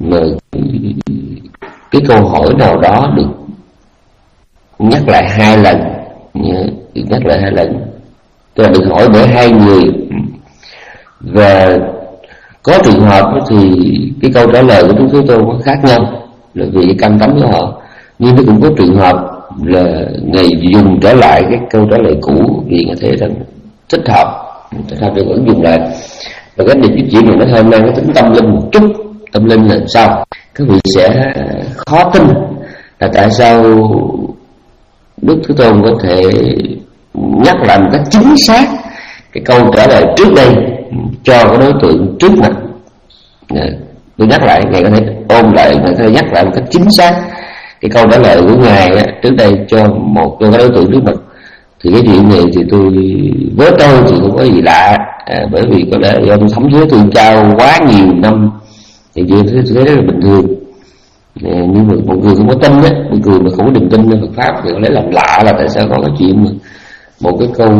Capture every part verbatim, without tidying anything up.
mà cái câu hỏi nào đó được nhắc lại hai lần, được nhắc lại hai lần, tức là được hỏi bởi hai người, và có trường hợp thì cái câu trả lời của Đức Thế Tôn có khác nhau là vì cái căn tánh của họ, nhưng nó cũng có trường hợp là Ngài dùng trở lại cái câu trả lời cũ vì Ngài thấy rằng thích hợp, thích hợp để vẫn dùng lại. Và cái điểm chuyện này nó hơi mang cái tính tâm linh một chút. Tâm linh là sao? Các vị sẽ khó tin là tại sao Đức Thế Tôn có thể nhắc lại một cách chính xác cái câu trả lời trước đây cho cái đối tượng trước mặt. Tôi nhắc lại, Ngài có thể ôm lại, Ngài có thể nhắc lại một cách chính xác cái câu trả lời của Ngài trước đây cho một cái đối tượng trước mặt. Thì cái chuyện này thì tôi, với tôi thì không có gì lạ, à, bởi vì có lẽ do tôi thấm thía tôi trao quá nhiều năm thì tôi thấy, tôi thấy rất là bình thường. À, nhưng mà một người không có tin á, một người mà không có niềm tinในPhật pháp thì có lẽ làm lạ là tại sao có cái chuyện mà một cái câu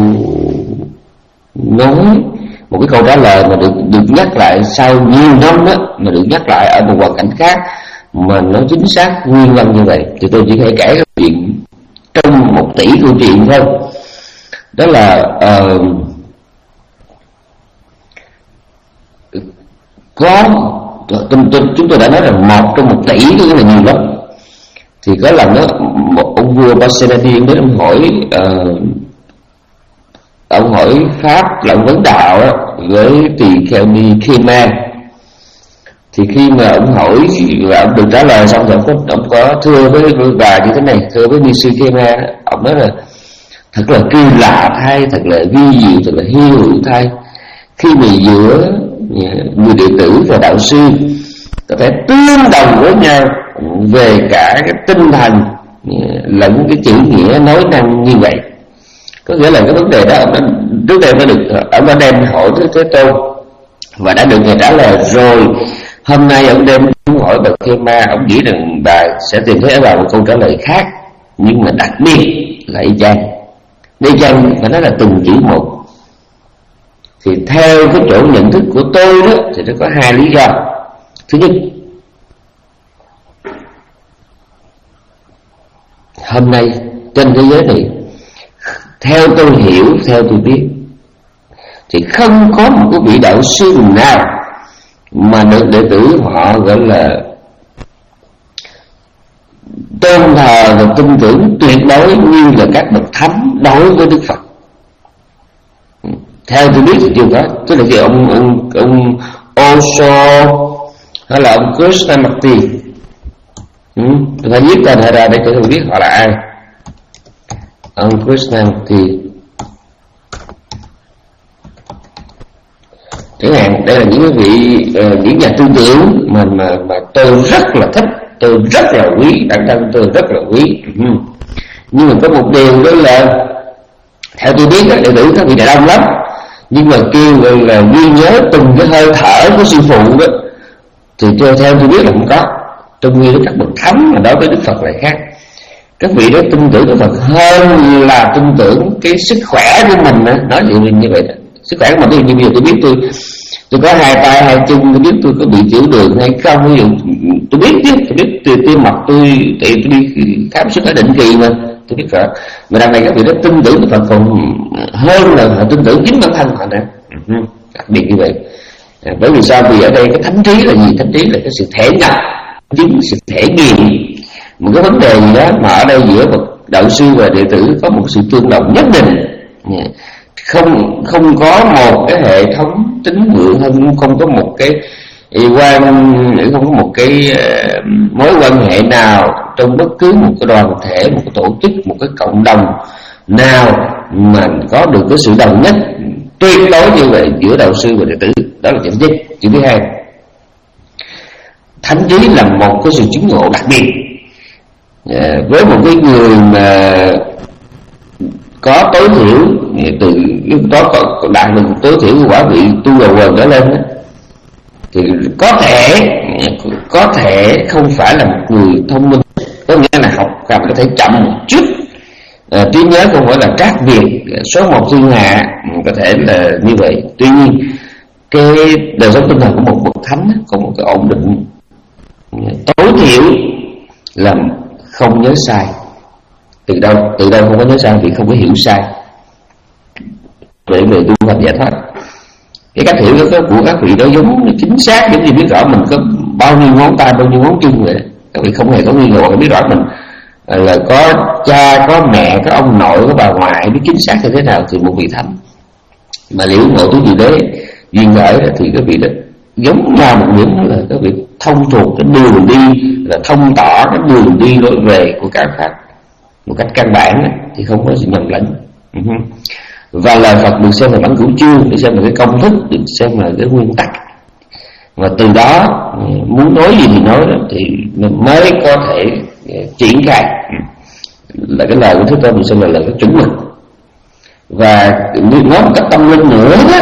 nói, một cái câu trả lời mà được được nhắc lại sau nhiều năm đó, mà được nhắc lại ở một hoàn cảnh khác mà nó chính xác nguyên văn như vậy. Thì tôi chỉ thể kể cái chuyện trong một tỷ câu chuyện thôi. Đó là uh, có tôi, tôi, chúng tôi đã nói rằng một trong một tỷ có nghĩa là nhiều lắm. Thì có lần đó một ông vua Pasenadi đến ông hỏi uh, ông hỏi pháp là ông vấn đạo đó, với tỳ kheo ni Khema. Thì khi mà ông hỏi và ông được trả lời xong rồi ông có, ông có thưa với bà như thế này, thưa với ni sư Khema, ông nói là thật là kỳ lạ thay, thật là vi diệu, thật là hy hữu thay, khi mà giữa người đệ tử và đạo sư có thể tương đồng với nhau về cả cái tinh thần lẫn cái chữ nghĩa nói năng như vậy. Có nghĩa là cái vấn đề đó ông đã, trước đây đã được ông đã đem hỏi tới Thế Tôn và đã được Ngài trả lời rồi. Hôm nay ông đem hỏi bậc Khema, ông nghĩ rằng bà sẽ tìm thấy ở bà một câu trả lời khác, nhưng mà đặc biệt là y chang. Y chang phải nói là từng chữ một. Thì theo cái chỗ nhận thức của tôi đó thì nó có hai lý do. Thứ nhất, hôm nay trên thế giới này, theo tôi hiểu, theo tôi biết, thì không có một cái vị đạo sư nào mà được đệ tử họ gọi là tôn thờ và tin tưởng tuyệt đối như là các bậc thánh đối với Đức Phật. Theo tôi biết thì chưa có. Tức là cái ông ông ông Osho hay là ông Krishnamurti, ừ, tôi phải viết tên họ ra để cho tôi biết họ là ai. Ông Krishnamurti chẳng hạn, đây là những cái vị uh, những nhà tư tưởng mà mà mà tôi rất là thích, tôi rất là quý, bản thân tôi rất là quý. Ừ. Nhưng mà có một điều đó là theo tôi biết đệ tử các vị đại đông lắm, nhưng mà kêu gọi là ghi nhớ từng cái hơi thở của sư phụ đó thì theo theo tôi biết là không có. Trong khi đó các bậc thánh mà đối với Đức Phật lại khác. Các vị đó tin tưởng Đức Phật hơn là tin tưởng cái sức khỏe của mình đó. Nói gì như vậy đó. Sức khỏe của mình thì như bây giờ tôi biết tôi tôi có hai tay hai chân, tôi biết tôi có bị tiểu đường hay không, ví dụ tôi biết chứ, tôi biết từ tim mạch tôi thì tôi đi khám sức khỏe định kỳ mà tôi biết rõ. Mà đằng này các vị đó tin tưởng Đức Phật còn hơn là họ tin tưởng chính bản thân họ nữa. Đặc biệt như vậy. À, bởi vì sao? Vì ở đây cái thánh trí là gì? Thánh trí là cái sự thể nhập, chính sự thể nghiệm một cái vấn đề gì đó mà ở đây giữa một đạo sư và đệ tử có một sự tương đồng nhất định. Không không có một cái hệ thống tín ngưỡng, không không có một cái quan, không có một cái uh, mối quan hệ nào trong bất cứ một cái đoàn thể, một cái tổ chức, một cái cộng đồng nào mà có được cái sự đồng nhất tuyệt đối như vậy giữa đạo sư và đệ tử. Đó là chuyện thứ nhất. Chuyện thứ hai, thánh trí là một cái sự chứng ngộ đặc biệt. À, với một cái người mà có tối thiểu từ đó có đạt được tối thiểu quả vị tu đầu quần trở lên đó, thì có thể có thể không phải là một người thông minh, có nghĩa là học học có thể chậm một chút, à, trí nhớ không phải là trác Việt số một thiên hạ, có thể là như vậy. Tuy nhiên cái đời sống tinh thần của một bậc thánh có một cái ổn định tối thiểu là không nhớ sai. Từ đâu từ đâu không có nhớ sai? Vì không có hiểu sai. Vậy người tu hành giải thoát, cái cách hiểu đó của các vị đó giống chính xác, giống như biết rõ mình có bao nhiêu ngón tay, bao nhiêu ngón chân vậy. Các vị không hề có nghi ngờ, biết rõ mình là có cha, có mẹ, có ông nội, có bà ngoại, biết chính xác như thế nào thì một vị thánh. Mà liễu ngộ tứ diệu đế duyên khởi thì các vị đó giống nhau một điểm, đó là các vị thông thuộc cái đường đi, là thông tỏ cái đường đi lối về của các pháp một cách căn bản thì không có sự nhầm lẫn. Và lời Phật được xem là bản cửu chương, được xem là cái công thức, được xem là cái nguyên tắc, và từ đó muốn nói gì thì nói đó, thì mình mới có thể triển khai. Là cái lời của Thế Tôn được xem là lời cái chuẩn mực. Và nếu nói một cách tâm linh nữa đó,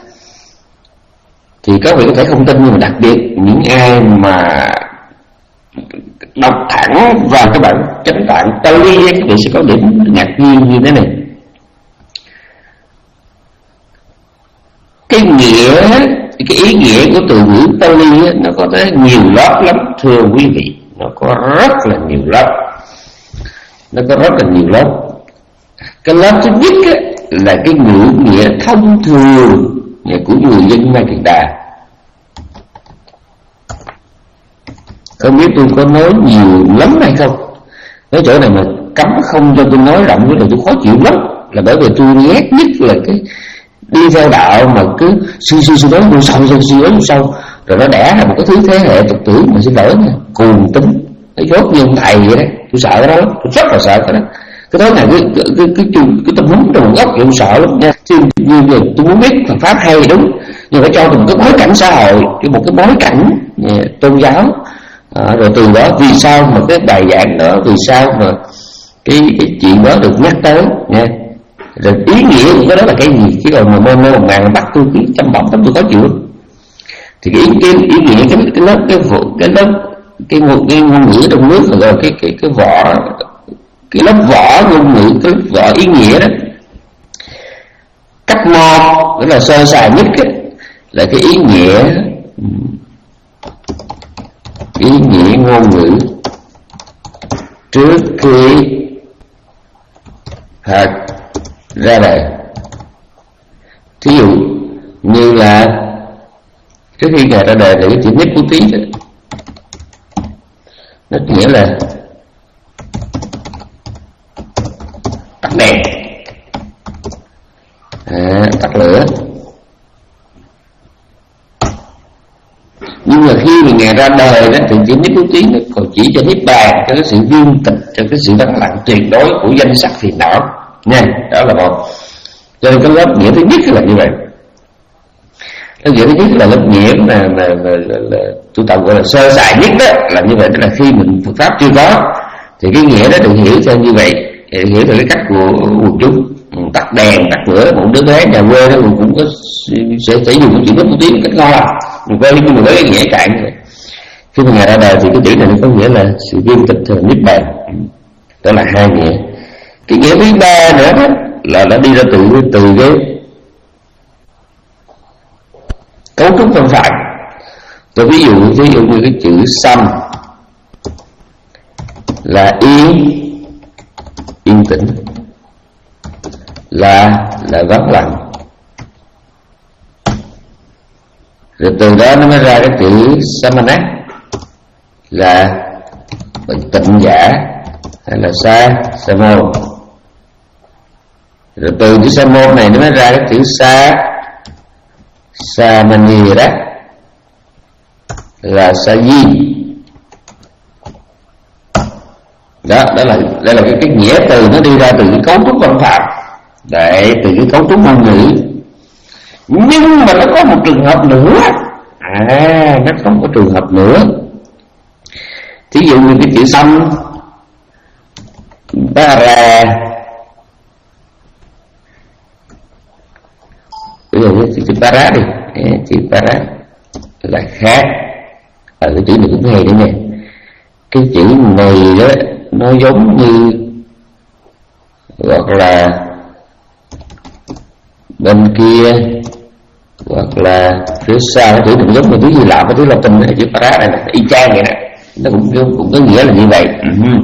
thì các vị có thể không tin, nhưng mà đặc biệt những ai mà đọc thẳng vào các bản chánh tạng Pali, các vị sẽ có điểm ngạc nhiên như thế này. Cái nghĩa, cái ý nghĩa của từ ngữ Pali nó có tới nhiều lớp lắm, thưa quý vị. Nó có rất là nhiều lớp. Nó có rất là nhiều lớp. Cái lớp thứ nhất á, là cái ngữ nghĩa thông thường của người dân Ma Kiệt Đà. Không biết tôi có nói nhiều lắm hay không. Nói chỗ này mà cấm không cho tôi nói rộng với là tôi khó chịu lắm. Là bởi vì tôi ghét nhất là cái đi theo đạo mà cứ suy suy suy nói vô sâu, suy suy nói vô sâu, rồi nó đẻ ra một cái thứ thế hệ tục tử mà xin lỗi nha, cuồng tính, nó dốt như ông thầy vậy đấy. Tôi sợ cái đó lắm, tôi rất là sợ cái đó. Cái đó là cái cái cái cái, cái, cái tâm hứng trong gốc tôi sợ lắm nha. Chứ như vậy tôi muốn biết Phật pháp hay đúng, nhưng phải cho tôi một cái bối cảnh xã hội, cho một cái bối cảnh yeah, tôn giáo, à, rồi từ đó vì sao mà cái bài giảng đó, vì sao mà cái cái chuyện đó được nhắc tới nha. Yeah. Rồi ý nghĩa của cái đó là cái gì, chứ còn mà mơ mơ một ngàn bắt tôi cứ chăm bóng lắm, tôi khó chịu. Thì cái ý, cái ý nghĩa cái cái lớp cái vụ cái lớp cái ngôn cái ngôn ngữ trong nước rồi cái cái cái vỏ cái lớp vỏ ngôn ngữ, cái vỏ ý nghĩa đó, cách một đó là sơ sài nhất ấy, là cái ý nghĩa ý nghĩa ngôn ngữ trước khi Phật ra đời. Thí dụ như là trước khi Ngài ra đời thì cái chữ Niết Bố Tí đó, nó nghĩa là tắt đèn, à, tắt lửa. Nhưng mà khi mà Ngài ra đời đó thì chữ Niết Bố Tí nó còn chỉ cho Niết Bàn, cho cái sự viên tịch, cho cái sự vắng lặng tuyệt đối của danh sắc phiền não nha. Đó là một. Cho nên cái lớp nghĩa thứ nhất là như vậy. Lớp nghĩa thứ nhất là lớp nghĩa mà, mà, mà, mà, mà tôi tạm gọi là sơ sài nhất đó, là như vậy. Tức là khi mình Phật pháp chưa có thì cái nghĩa đó được hiểu theo như vậy, hiểu theo cái cách của quần chúng. Tắt đèn, tắt lửa, một đứa bé nhà quê đó cũng có sẽ, sẽ dùng cái chữ Niết Bố Tí một cách ngon, mình quay nhưng mà với cái nghĩa cạn như vậy. Khi mà Ngài ra đời thì cái chữ này nó có nghĩa là sự viên tịch thường Niết Bàn. Đó là hai nghĩa. Cái nghĩa thứ ba nữa đó là nó đi ra từ từ cái cấu trúc văn phạm. Tôi ví dụ ví dụ như cái chữ sanh là yên, yên tĩnh, là là vắng lặng, rồi từ đó nó mới ra cái chữ samana là tịnh giả hay là sa sa môn. Rồi từ chữ sa môn này nó mới ra cái chữ sa sa mani đó là sa di. Đó, đó là đây là cái, cái nghĩa từ nó đi ra từ cái cấu trúc văn phạm, để từ cái cấu trúc ngôn ngữ. Nhưng mà nó có một trường hợp nữa, à nó có một trường hợp nữa. Thí dụ như cái chữ xăm para, ví dụ như chữ para đi, chữ para là khác. Ở cái chữ này cũng hay đấy nha. Cái chữ này đó nó giống như hoặc là bên kia hoặc là phía sau, cái chữ này giống như thứ Hy Lạp, cái thứ Latin này, chữ para này là y chang vậy đó. nó cũng cũng có nghĩa là như vậy. Uh-huh.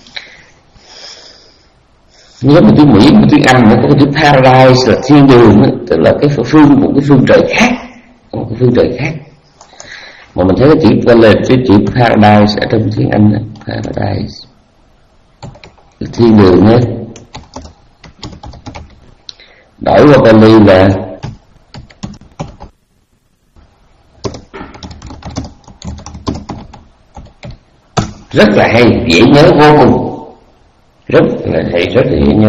Nhớ một tiếng Mỹ, một tiếng Anh nó có cái chữ paradise là thiên đường đó, tức là cái phương một cái phương trời khác, một cái phương trời khác. Mà mình thấy cái chữ cái chữ paradise ở trong tiếng Anh đó, paradise là thiên đường nhé. Đổi qua Bali là rất là hay, dễ nhớ vô cùng, rất là hay, rất là dễ nhớ.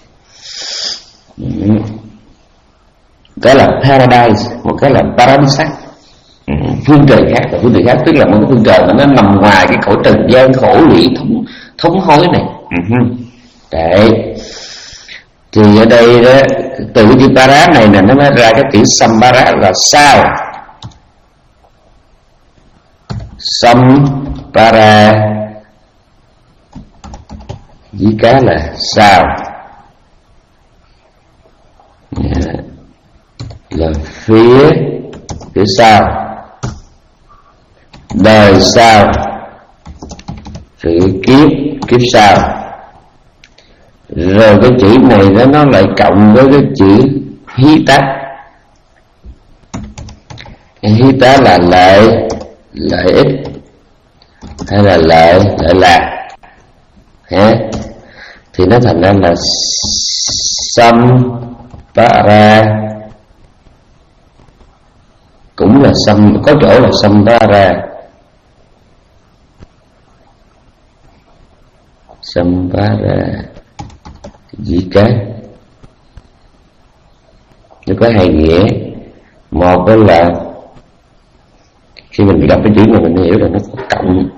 Cái là paradise, một cái là paradise, phương trời khác. Và phương trời khác tức là một cái phương trời mà nó nằm ngoài cái cõi trần gian khổ lụy thống thống hối này. Đấy, thì ở đây đó, từ cái chữ para này là nó mới ra cái chữ sambara là sao. Sampara với cá là sao, là phía phía sau, đời sau, sự kiếp kiếp sau. Rồi cái chữ này đó nó lại cộng với cái chữ hita. Hita là lợi, lợi ích hay là lợi lợi lạc ha, thì nó thành ra là sampara, cũng là sam, có chỗ là sampara, sampara gì cả. Nó có hai nghĩa. Một đó là khi mình đọc cái chữ này mình hiểu là nó có cộng,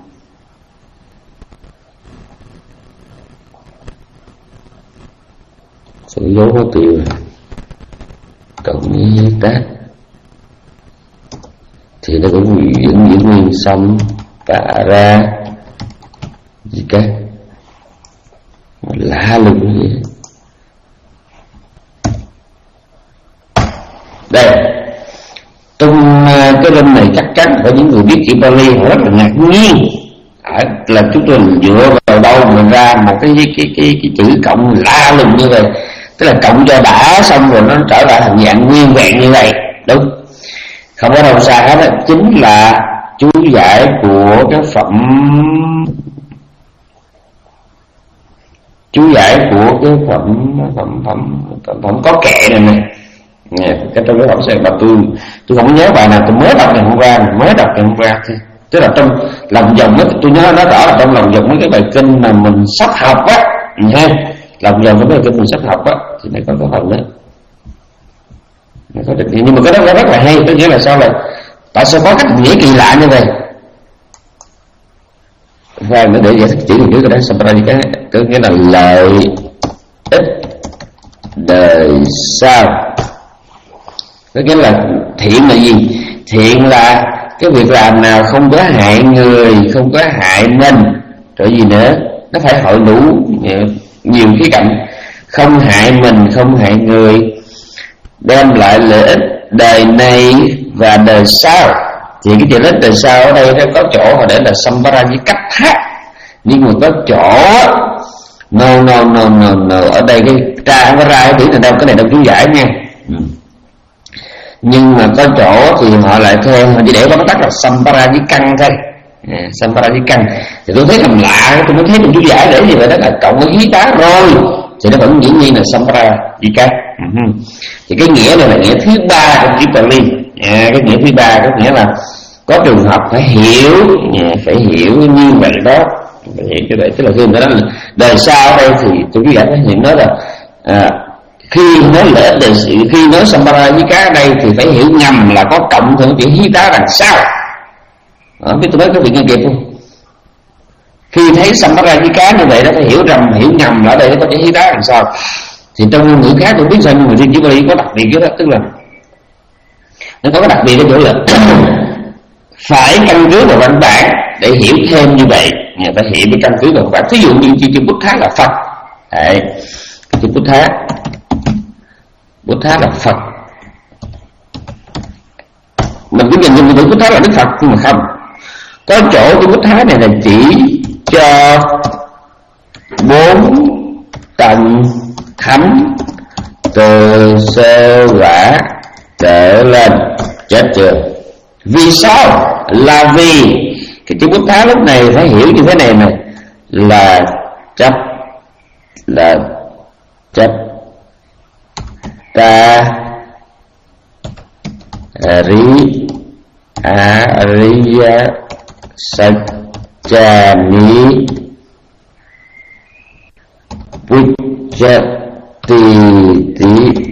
sự dấu có tiêu cộng với tác thì nó cũng vẫn giữ nguyên xong tạ ra gì cả, lạ lùng như vậy. Đây, trong cái râm này chắc chắn có những người biết chữ Pali họ rất là ngạc nhiên là chúng tôi dựa vào đâu mà ra một cái cái cái cái, cái chữ cộng lạ lùng như vậy, tức là cộng cho đã xong rồi nó trở lại thành dạng nguyên vẹn như vậy. Đúng, không có đâu xa hết đó. Chính là chú giải của cái phẩm chú giải của cái phẩm phẩm phẩm phẩm, phẩm có kệ này này. Cái trong cái phẩm sẽ mà tôi tôi không nhớ bài nào, tôi mới đọc ngày hôm qua, mới đọc ngày hôm qua thôi. Tức là trong lòng vòng đó, tôi nhớ nó rõ là trong lòng vòng mấy cái bài kinh mà mình sắp học á, ha, lòng vòng mấy bài kinh mình sắp học á, thì nó có cái phần đó. Nó có được, nhưng mà cái đó rất là hay, tức nghĩa là sao, là tại sao có cách nghĩa kỳ lạ như vậy? Và nó để giải thích chữ nghĩa cái đó, Samparajika có nghĩa là lợi ích đời sau. Có nghĩa là thiện là gì? Thiện là cái việc làm nào không có hại người, không có hại mình, rồi gì nữa, nó phải hội đủ nhiều khía cạnh, không hại mình, không hại người, đem lại lợi ích đời này và đời sau. Thì cái chữ lợi ích đời sau ở đây nó có chỗ họ để là Samparajika, nhưng mà có chỗ no no no no no ở đây cái tra không có ra cái chữ này đâu, cái này đâu chú giải nha. Ừ. Nhưng mà có chỗ thì họ lại thêm, họ chỉ để bấm tắt là Samparajika thôi, à, Samparajika. Thì tôi thấy làm lạ, tôi mới thấy mình chú giải để gì vậy, đó là cộng với hí tá rồi thì nó vẫn dĩ nhiên là Samparajika. Uh-huh. Thì cái nghĩa này là nghĩa thứ ba của chữ Pali. À, cái nghĩa thứ ba có nghĩa là có trường hợp phải hiểu, à, phải hiểu như vậy đó, phải hiểu như vậy. Tức là khi người ta nói là đời sau ở đây thì tôi chú giải nó hiện nói là à, khi nói lợi ích đời, khi nói Samparajika ở đây thì phải hiểu nhầm là có cộng thêm chữ hí tá đằng sau. À, biết tôi nói các vị nghe kịp không? Khi thấy Samparajika như vậy đó phải hiểu rầm, hiểu nhầm là ở đây nó có chữ hí tá đằng sau. Thì trong ngôn ngữ khác tôi biết sao, nhưng mà riêng chữ Pali có đặc biệt cái đó, tức là nó có cái đặc biệt cái chỗ là phải căn cứ vào văn bản để hiểu thêm như vậy, phải hiểu với căn cứ vào văn bản. Ví dụ như chữ Buddha là Phật, đấy, chữ Buddha, Buddha là Phật, mình cứ nhìn nhìn chữ Buddha là Đức Phật, nhưng mà không, Có chỗ cái bút Thái này là chỉ cho bốn tầng thánh từ sơ quả trở lên. Chết chưa? Vì sao? Là vì cái chữ bút Thái lúc này phải hiểu như thế này này, là chấp, là chấp ta ri a riya Sajjani Vujjati Ti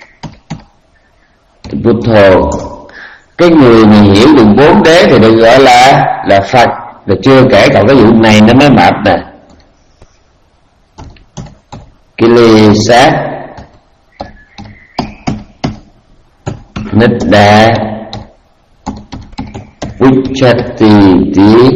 Buddho. Cái người mà hiểu được bốn đế thì được gọi là là Phật. Rồi chưa kể còn cái vụ này nó mới mập nè. Kilesa Nidda Vujjati Ti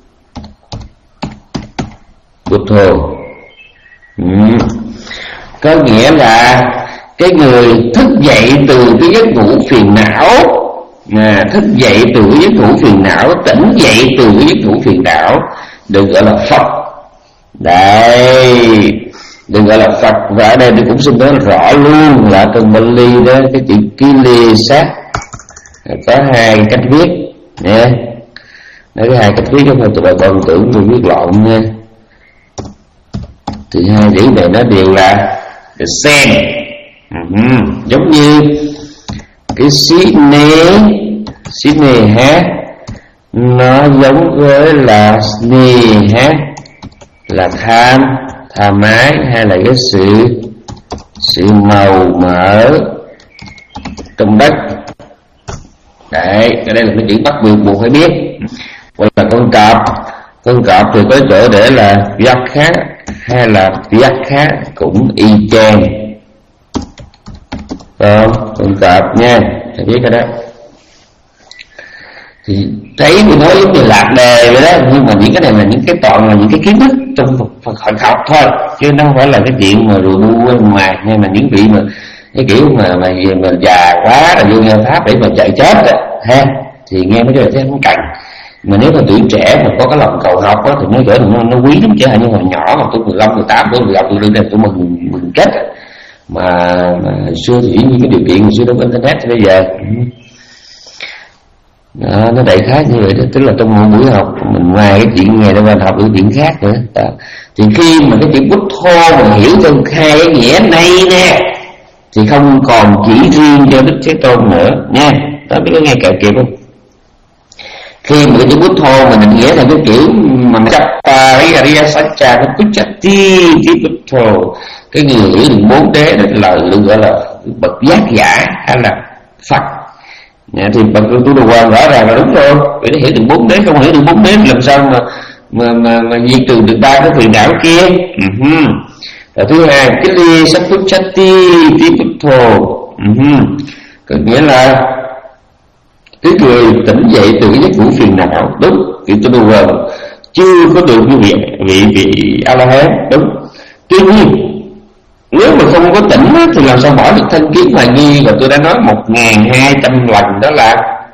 Buddho. Ừ. Có nghĩa là cái người thức dậy từ cái giấc ngủ phiền não, à, thức dậy từ cái giấc ngủ phiền não, tỉnh dậy từ cái giấc ngủ phiền não, được gọi là Phật. Đây, được gọi là Phật. Và ở đây tôi cũng xin nói rõ luôn là trong Bali đó, cái chữ Kilesa có hai cách viết nha. Nói cái hai cách viết không phải tụi bà con tưởng tôi viết lộn nha. Thì hai chữ này nó đều là sen. Uh-huh. Giống như cái xí nê, xí nê hát, nó giống với là nê hát, là tham, tham ái, hay là cái sự sự màu mỡ trong đất. Đấy, cái đây là cái chữ bắt buộc buộc phải biết. Hoặc là con cọp, con cọp thì có chỗ để là giác khác hay là giác khác cũng y chang. Không, con cọp nha, phải biết cái đó. Thì thấy thì nói giống như lạc đề vậy đó, nhưng mà những cái này là những cái toàn là những cái kiến thức trong Phật học thôi, chứ nó không phải là cái chuyện mà rùa bu bên ngoài. Hay là những vị mà cái kiểu mà mà mà già quá rồi vô nghe pháp để mà chạy chết đó, ha, thì nghe mấy cái này không cần. Mà nếu mà tuổi trẻ mà có cái lòng cầu học đó, thì nói giỡn nó, nó quý lắm chứ. Như hồi nhỏ mà tôi mười lăm, mười tám, tôi gặp tôi lên đây tôi mừng mừng chết. Mà, mà xưa thì những cái điều kiện hồi xưa đâu có internet thì bây giờ đó, nó đại khái như vậy đó. Tức là trong một buổi học mình ngoài cái chuyện nghe ra bên học được chuyện khác nữa đó. Thì khi mà cái chữ bút thô mà hiểu trong hai cái nghĩa này nè, thì không còn chỉ riêng cho Đức Thế Tôn nữa nha. Đó, biết có nghe kẹo kịp không? Khi mà cái chữ bút thô mình định nghĩa thành cái kiểu mà chấp ta riya riya satcha nó cứ chặt ti ti bút thô. Cái người hiểu được bốn đế đó là được gọi là bậc giác giả hay là Phật. Nhà, thì bậc tu đồ quan rõ ràng là đúng rồi. Vì nó hiểu được bốn đế, không hiểu được bốn đế làm sao mà mà mà, mà diệt trừ được ba cái phiền não kia. Uh-huh. Và thứ hai, cái ly sắc phút chatti ti bút thô, có nghĩa là cái người tỉnh dậy từ cái giấc ngủ phiền não. Đúng, kiểu tu đồ quan chưa có được như vị vị vị A La Hán, đúng. Tuy nhiên nếu mà không có tỉnh thì làm sao bỏ được thân kiến hoài nghi. Và tôi đã nói một ngàn hai trăm lần đó là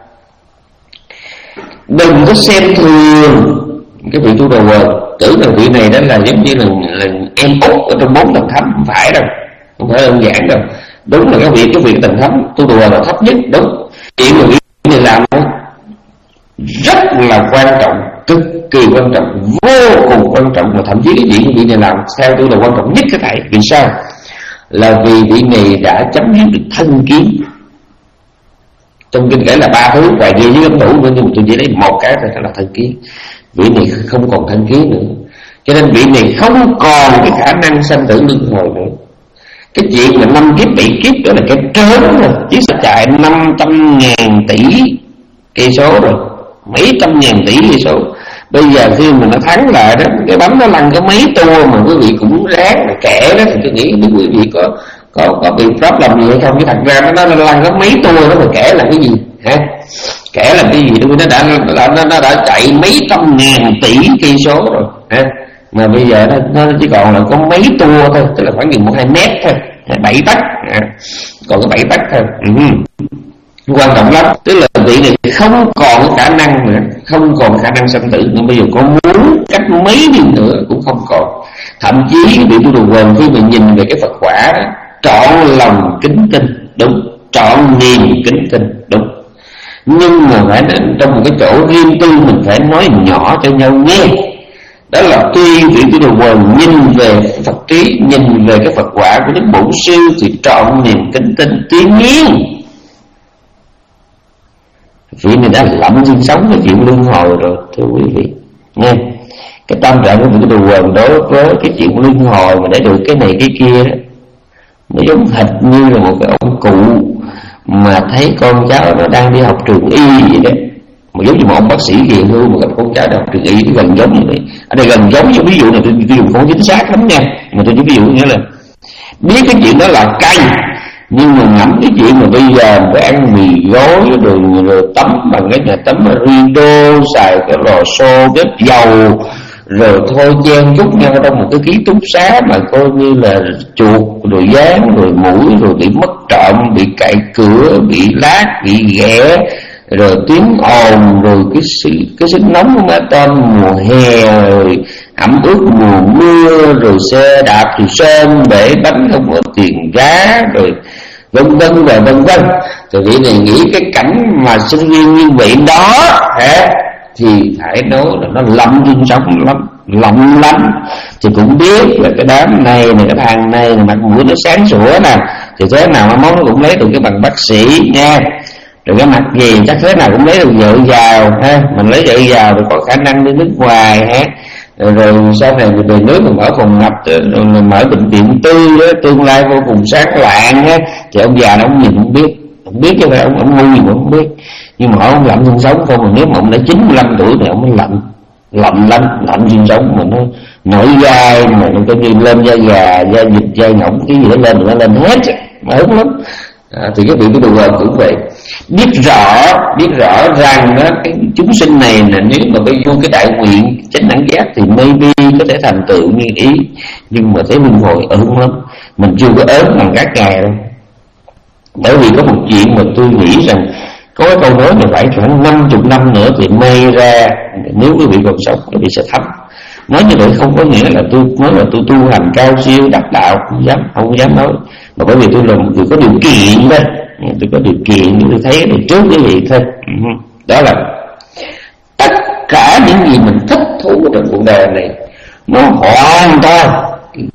đừng có xem thường cái vị tu đồ quần. Tưởng là vị này đó là giống như là, là em út ở trong bốn tầng thánh. Không phải đâu, không phải đơn giản đâu. Đúng là cái việc cái việc tầng thánh tu đồ là thấp nhất, đúng. Chuyện mà vị này làm đó rất là quan trọng, cực kỳ quan trọng, vô cùng quan trọng. Và thậm chí cái chuyện vị này làm theo tôi là quan trọng nhất cái thầy. Vì sao? Là vì vị này đã chấm dứt được thân kiến. Trong kinh kể là ba thứ, ngoài kia với ấm đủ nữa, nhưng mà tôi chỉ lấy một cái thôi, đó là thân kiến. Vị này không còn thân kiến nữa, cho nên vị này không còn cái khả năng sanh tử luân hồi nữa. Cái chuyện mà năm kiếp bảy kiếp đó là cái trớn rồi. Chứ sao chạy năm trăm ngàn tỷ cây số rồi, mấy trăm ngàn tỷ cây số. Bây giờ khi mà nó thắng lại đó, cái bấm nó lăn có mấy tua mà quý vị cũng ráng kẻ đó, thì tôi nghĩ quý vị có có có bị problem gì hay không. Chứ thật ra nó nó lăn có mấy tua đó mà kẻ là cái gì hả? Kẻ là cái gì? Nó đã nó, nó, nó đã chạy mấy trăm ngàn tỷ cây số rồi hả? Mà bây giờ nó, nó chỉ còn là có mấy tua thôi, tức là khoảng chừng một hai mét thôi, bảy tấc, à, còn có bảy tấc thôi. Ừ. Quan trọng lắm, tức là vị này không còn khả năng nữa không còn khả năng sanh tử nữa. Bây giờ có muốn cách mấy đi nữa cũng không còn. Thậm chí vị tu đồ quần khi mà nhìn về cái Phật quả đó, trọn lòng kính tin, đúng, trọn niềm kính tin, đúng, nhưng mà phải trong một cái chỗ riêng tư mình phải nói nhỏ cho nhau nghe. Đó là tuy vị tu đồ quần nhìn về Phật trí, nhìn về cái Phật quả của Đức Bổn Sư thì trọn niềm kính tin. Tuy nhiên vị này đã lậm sinh sống cái chuyện luân hồi rồi, thưa quý vị nghe. Cái tâm trạng của vị tu đồ quần đối với cái chuyện luân hồi mà để được cái này cái kia đó, nó giống hệt như là một cái ông cụ mà thấy con cháu nó đang đi học trường y vậy đó, mà giống như một ông bác sĩ về hưu mà gặp con cháu đi học trường y, nó gần giống như vậy. Ở đây gần giống như ví dụ này tôi, tôi dùng không chính xác lắm nha, mà tôi chỉ ví dụ nghĩa là biết cái chuyện đó là cay, nhưng mà ngẫm cái chuyện mà bây giờ phải ăn mì gói rồi, rồi tắm bằng cái nhà tắm Rido, xài cái lò xo bếp dầu, rồi thôi chen chúc nhau trong một cái ký túc xá mà coi như là chuột rồi gián rồi mũi, rồi bị mất trộm, bị cạy cửa, bị lát, bị ghẻ, rồi tiếng ồn, rồi cái sự cái sức nóng của Marathon mùa hè, rồi ẩm ướt mùa mưa, rồi xe đạp thì sơn bể bánh không có tiền giá, rồi vân vân và vân vân. Thì vị này nghĩ cái cảnh mà sinh viên như vậy đó hả, thì phải nói là nó lậm dinh sống lắm, lậm lắm. Thì cũng biết là cái đám này này, cái thằng này mặt mũi nó sáng sủa nè, thì thế nào nó món nó cũng lấy được cái bằng bác sĩ nha. Rồi cái mặt gì chắc thế nào cũng lấy được vợ giàu ha, mình lấy vợ giàu rồi có khả năng đi nước ngoài ha. Rồi, rồi sau này về nước mình mở phòng ngập, rồi mình mở bệnh viện tư đó, tương lai vô cùng sáng lạng á. Thì ông già nó ông nhìn không biết, không biết chứ phải ông ông ngu gì mà không biết. Nhưng mà ông lậm sinh sống không, mà nếu mà ông đã chín mươi lăm tuổi thì ông mới lậm lậm lắm, lậm sinh sống mà nó nổi gai, mà nó coi như lên da gà, da vịt, da ngỗng, cái gì nó lên nó lên hết, mà hứng lắm. À, thì cái vị cái đồ quần cũng vậy, biết rõ biết rõ rằng đó, cái chúng sinh này là nếu mà bây vô cái đại nguyện chánh đẳng giác thì maybe có thể thành tựu như ý, nhưng mà thấy luân hồi ớn lắm, mình chưa có ớn bằng các ngài đâu. Bởi vì có một chuyện mà tôi nghĩ rằng có cái câu nói này phải khoảng năm chục năm nữa thì may ra, nếu quý vị còn sống quý vị sẽ thấm. Nói như vậy không có nghĩa là tôi nói là tôi tu hành cao siêu đắc đạo, không dám không dám nói, mà bởi vì tôi là một người có điều kiện đó, tôi có điều kiện tôi thấy cái này trước cái gì thôi. Đó là tất cả những gì mình thích thú trong cuộc đời này nó hoàn toàn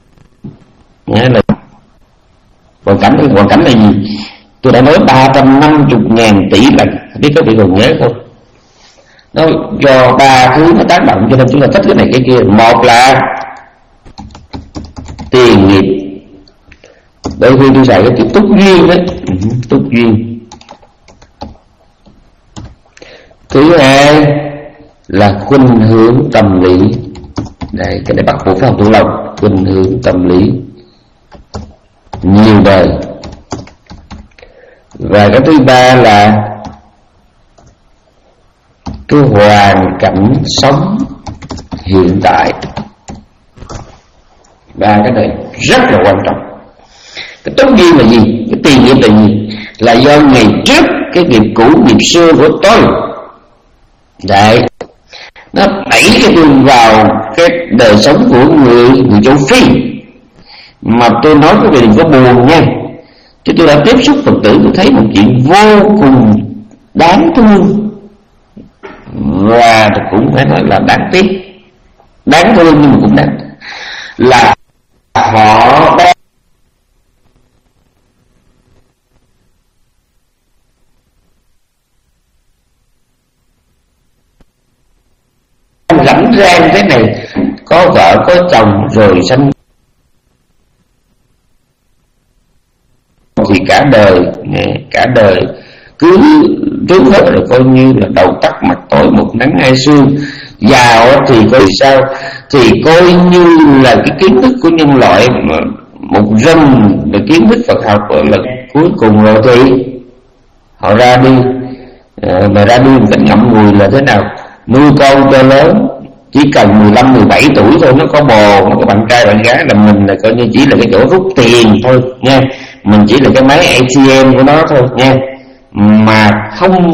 nghĩa là hoàn cảnh. Hoàn cảnh là gì? Tôi đã nói ba trăm năm mươi ngàn tỷ lần, biết các vị còn nhớ không? Nó do ba thứ nó tác động cho nên chúng ta thích cái này cái kia. Một là tiền nghiệp, bởi vì tôi xài cái chữ túc duyên đấy, túc duyên. Thứ hai là khuynh hướng tâm lý, đây cái này bắt buộc phải học tu lòng, khuynh hướng tâm lý nhiều đời. Và cái thứ ba là cái hoàn cảnh sống hiện tại. Ba cái này rất là quan trọng. Cái tất nhiên là gì? Cái tiền nghiệp là gì? Là do ngày trước cái nghiệp cũ, nghiệp xưa của tôi đấy, nó đẩy cái tôi vào cái đời sống của người người châu Phi. Mà tôi nói cái vị đừng có buồn nha, chứ tôi đã tiếp xúc Phật tử, tôi thấy một chuyện vô cùng đáng thương và cũng phải nói là đáng tiếc. Đáng thương nhưng mà cũng đáng, là họ đang rảnh rang thế này, có vợ có chồng rồi sanh thì cả đời cả đời cứ trước hết rồi coi như là đầu tắt mặt tối, một nắng hai sương. Giàu thì coi sao, thì coi như là cái kiến thức của nhân loại một râm về kiến thức Phật học là cuối cùng rồi thì họ ra đi. À, mà ra đi một cách ngậm ngùi là thế nào? Nuôi con cho lớn, chỉ cần mười lăm mười bảy tuổi thôi, nó có bồ, nó có bạn trai bạn gái là mình là coi như chỉ là cái chỗ rút tiền thôi nha, mình chỉ là cái máy a tê em của nó thôi nha, mà không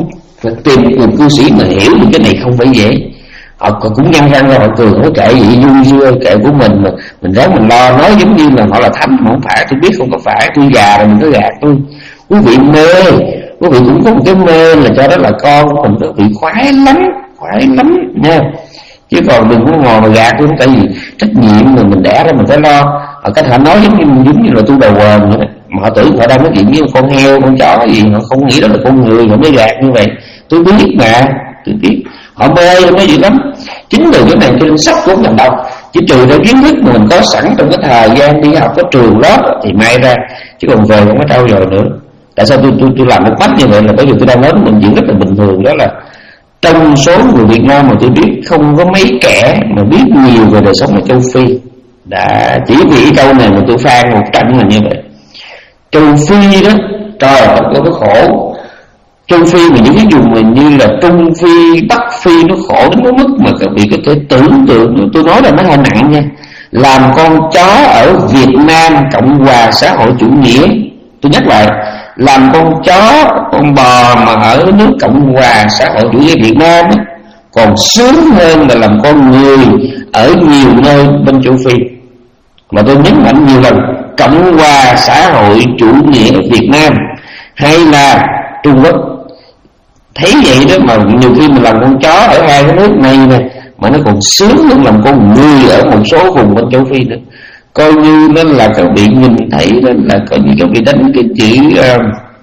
Phải tìm một cư sĩ mà hiểu được cái này không phải dễ. Họ cũng nhăn răng ra họ cười, nói kệ vậy vui vui, kệ của mình mà mình ráng mình lo, nói giống như là họ là thánh. Mà không phải, tôi biết không có phải, tôi già rồi mình có gạt tôi. Quý vị mê, quý vị cũng có một cái mê là cho đó là con của mình, quý vị khoái lắm, khoái lắm nha. Chứ còn đừng có ngồi mà gạt tôi, tại vì trách nhiệm mà mình đẻ ra mình phải lo. Họ cách họ nói giống như giống như là tôi đầu quần vậy đó. Mà họ tưởng họ đang nói chuyện với con heo, con chó gì, họ không nghĩ đó là con người, họ mới gạt như vậy. Tôi biết mà, tôi biết. Họ mê, nó gì lắm. Chính từ cái này cho nên sách cũng làm đọc. Chỉ trừ ra kiến thức mà mình có sẵn trong cái thời gian đi học có trường lớp thì may ra, chứ còn về không có trau dồi nữa. Tại sao tôi tôi tôi làm một bách như vậy là bởi vì tôi đang nói mình diễn rất là bình thường. Đó là trong số người Việt Nam mà tôi biết không có mấy kẻ mà biết nhiều về đời sống ở châu Phi. Đã chỉ vì cái câu này mà tôi phan một trận là như vậy. Châu Phi đó, trời ơi, có cái khổ. Châu Phi mà những cái vùng mà như là Trung Phi, Bắc Phi nó khổ đến cái mức mà các vị có thể tưởng tượng. Tôi nói là nó hơi nặng nha. Làm con chó ở Việt Nam Cộng hòa xã hội chủ nghĩa, tôi nhắc lại, làm con chó, con bò mà ở nước Cộng hòa xã hội chủ nghĩa Việt Nam ấy, còn sướng hơn là làm con người ở nhiều nơi bên châu Phi. Mà tôi nhấn mạnh nhiều lần, Cộng hòa xã hội chủ nghĩa Việt Nam hay là Trung Quốc. Thấy vậy đó mà nhiều khi mình làm con chó ở hai cái nước này nè, mà nó còn sướng hơn làm con người ở một số vùng bên châu Phi nữa. Coi như nó là các vị nhìn thấy đó là coi như các vị đánh cái chữ uh,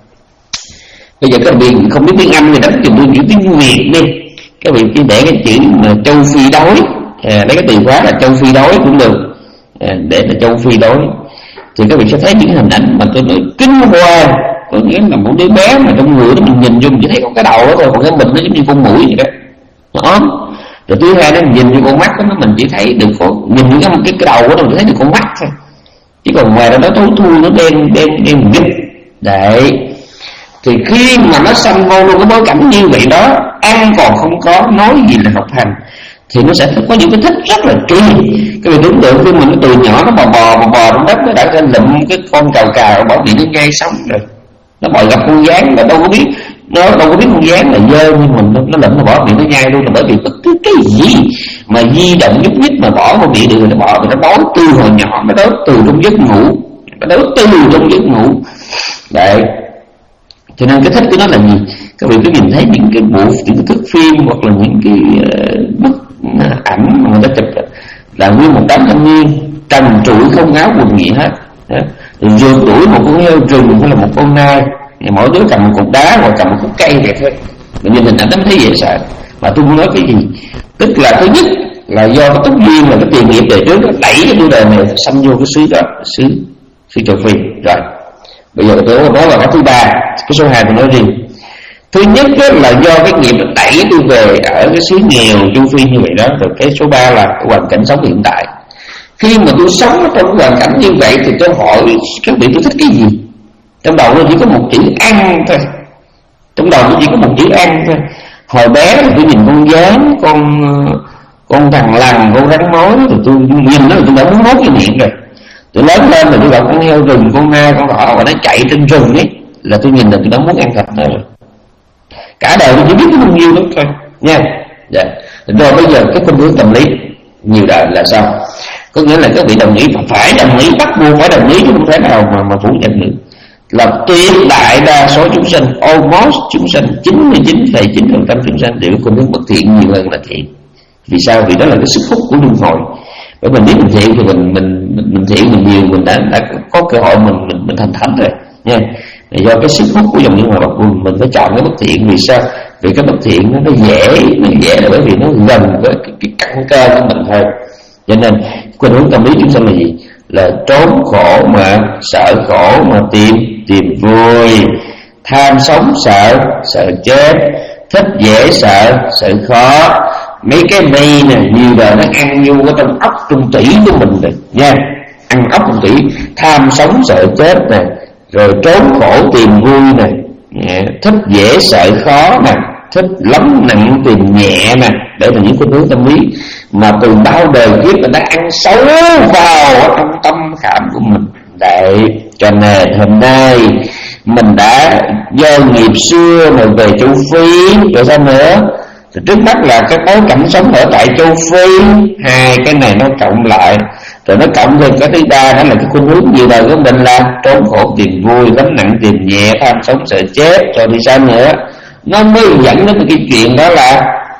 bây giờ các vị không biết tiếng Anh thì đánh chữ chữ tiếng Việt đi, các vị chỉ để cái chữ mà châu Phi đói, à, lấy cái từ khóa là châu Phi đói cũng được, à, để là châu Phi đói thì các vị sẽ thấy những hình ảnh mà tôi nói kinh hoa. Có nghĩa là một đứa bé mà trong người đó mình nhìn vô mình chỉ thấy có cái đầu đó thôi, còn cái mình nó giống như con mũi vậy đó, đó. Rồi thứ hai đó mình nhìn vô con mắt đó, mình chỉ thấy được có nhìn cái cái, cái đầu đó mình chỉ thấy được con mắt thôi, chứ còn ngoài đó nó tối thui, nó đen đen đen nghịch đấy. Thì khi mà nó sanh vô luôn cái bối cảnh như vậy đó, ăn còn không có, nói gì là học hành, thì nó sẽ có những cái thích rất là kỳ. Cái vị tưởng tượng khi mình từ nhỏ nó bò bò bò bò trong đất, nó đã lên lụm cái con cào cào bảo bị nó nhai sống rồi. Nó bò gặp con gián, nó đâu có biết, nó đâu có biết con gián là dơ, nhưng mình nó, nó lụm nó bỏ miệng nó nhai luôn. Là bởi vì bất cứ cái gì mà di động nhúc nhích mà bỏ vào miệng được, nó bỏ, nó đói từ hồi nhỏ, nó đói từ trong giấc ngủ, nó đói từ trong giấc ngủ đấy. Cho nên cái thích của nó là gì? Các vị cứ nhìn thấy những cái bộ, những cái thước phim hoặc là những cái uh, bức ảnh mà người ta chụp là nguyên một đám thanh niên trần trụi không áo quần gì hết, rồi rượt đuổi một con heo rừng hay là một con nai, mỗi đứa cầm một cục đá hoặc cầm một cục cây vậy thôi. Mình nhìn hình ảnh thấy dễ sợ. Mà tôi muốn nói cái gì? Tức là thứ nhất là do cái túc duyên và cái tiền nghiệp đời trước nó đẩy cái đứa đời này xâm vô cái xứ đó, xứ xứ châu Phi. Rồi bây giờ tôi nói là cái thứ ba, cái số hai tôi nói riêng. Thứ nhất là do cái nghiệp nó đẩy tôi về ở cái xứ nghèo châu Phi như vậy đó. Rồi cái số ba là cái hoàn cảnh sống hiện tại. Khi mà tôi sống trong cái hoàn cảnh như vậy thì tôi hỏi các vị tôi thích cái gì? Trong đầu tôi chỉ có một chữ ăn thôi. Trong đầu tôi chỉ có một chữ ăn thôi. Hồi bé thì tôi nhìn con gián, con con thằng lằn, con rắn mối thì tôi nhìn nó là tôi đã muốn mốt cái miệng rồi. Tôi lớn lên rồi tôi gặp con heo rừng, con nai, con thỏ và nó chạy trên rừng ấy, là tôi nhìn là tôi đã muốn ăn thịt rồi. Cả đời tôi chỉ biết cái bao nhiêu đó thôi nha. Dạ. Rồi bây giờ cái khuynh hướng tâm lý nhiều đời là sao? Có nghĩa là các vị đồng ý, phải đồng ý, bắt buộc phải đồng ý, chứ không thể nào mà mà phủ nhận được. Là tuyệt đại đa số chúng sanh, almost chúng sanh, chín mươi chín phẩy chín phần trăm chúng sanh đều có khuynh hướng bất thiện nhiều hơn là thiện. Vì sao? Vì đó là cái sức hút của luân hồi. Bởi mình biết mình thiện thì mình mình mình, mình thiện mình nhiều, mình đã đã có cơ hội mình mình mình thành thánh rồi nha. Do cái sức hút của dòng luân hồi bậc quân, mình phải chọn cái bất thiện. Vì sao? Vì cái bất thiện nó, nó dễ, nó dễ là bởi vì nó gần với cái, cái căn cơ của mình thôi. Cho nên khuynh hướng tâm lý chúng sanh là gì? Là trốn khổ mà sợ khổ mà tìm tìm vui, tham sống sợ sợ chết, thích dễ sợ sợ khó. Mấy cái này nè nhiều đời nó ăn vô ở trong óc trung tỷ của mình rồi nha. Ăn óc trung tỷ, tham sống sợ chết nè, rồi trốn khổ tìm vui nè, thích dễ sợ khó nè, thích lắm nặng tìm nhẹ nè. Để là những khuynh hướng tâm lý mà từ bao đời kiếp mình đã ăn xấu vào trong tâm khảm của mình. Đấy, cho nên hôm nay Mình đã do nghiệp xưa mà về châu Phi rồi sao nữa. Rồi trước mắt là cái bối cảnh sống ở tại châu Phi, hai cái này nó cộng lại, rồi nó cộng thêm cái thứ ba đó là cái khuynh hướng nhiều đời của mình là trốn khổ tìm vui, gánh nặng tìm nhẹ, tham sống sợ chết, rồi thì sao nữa. Nó mới dẫn đến cái chuyện đó là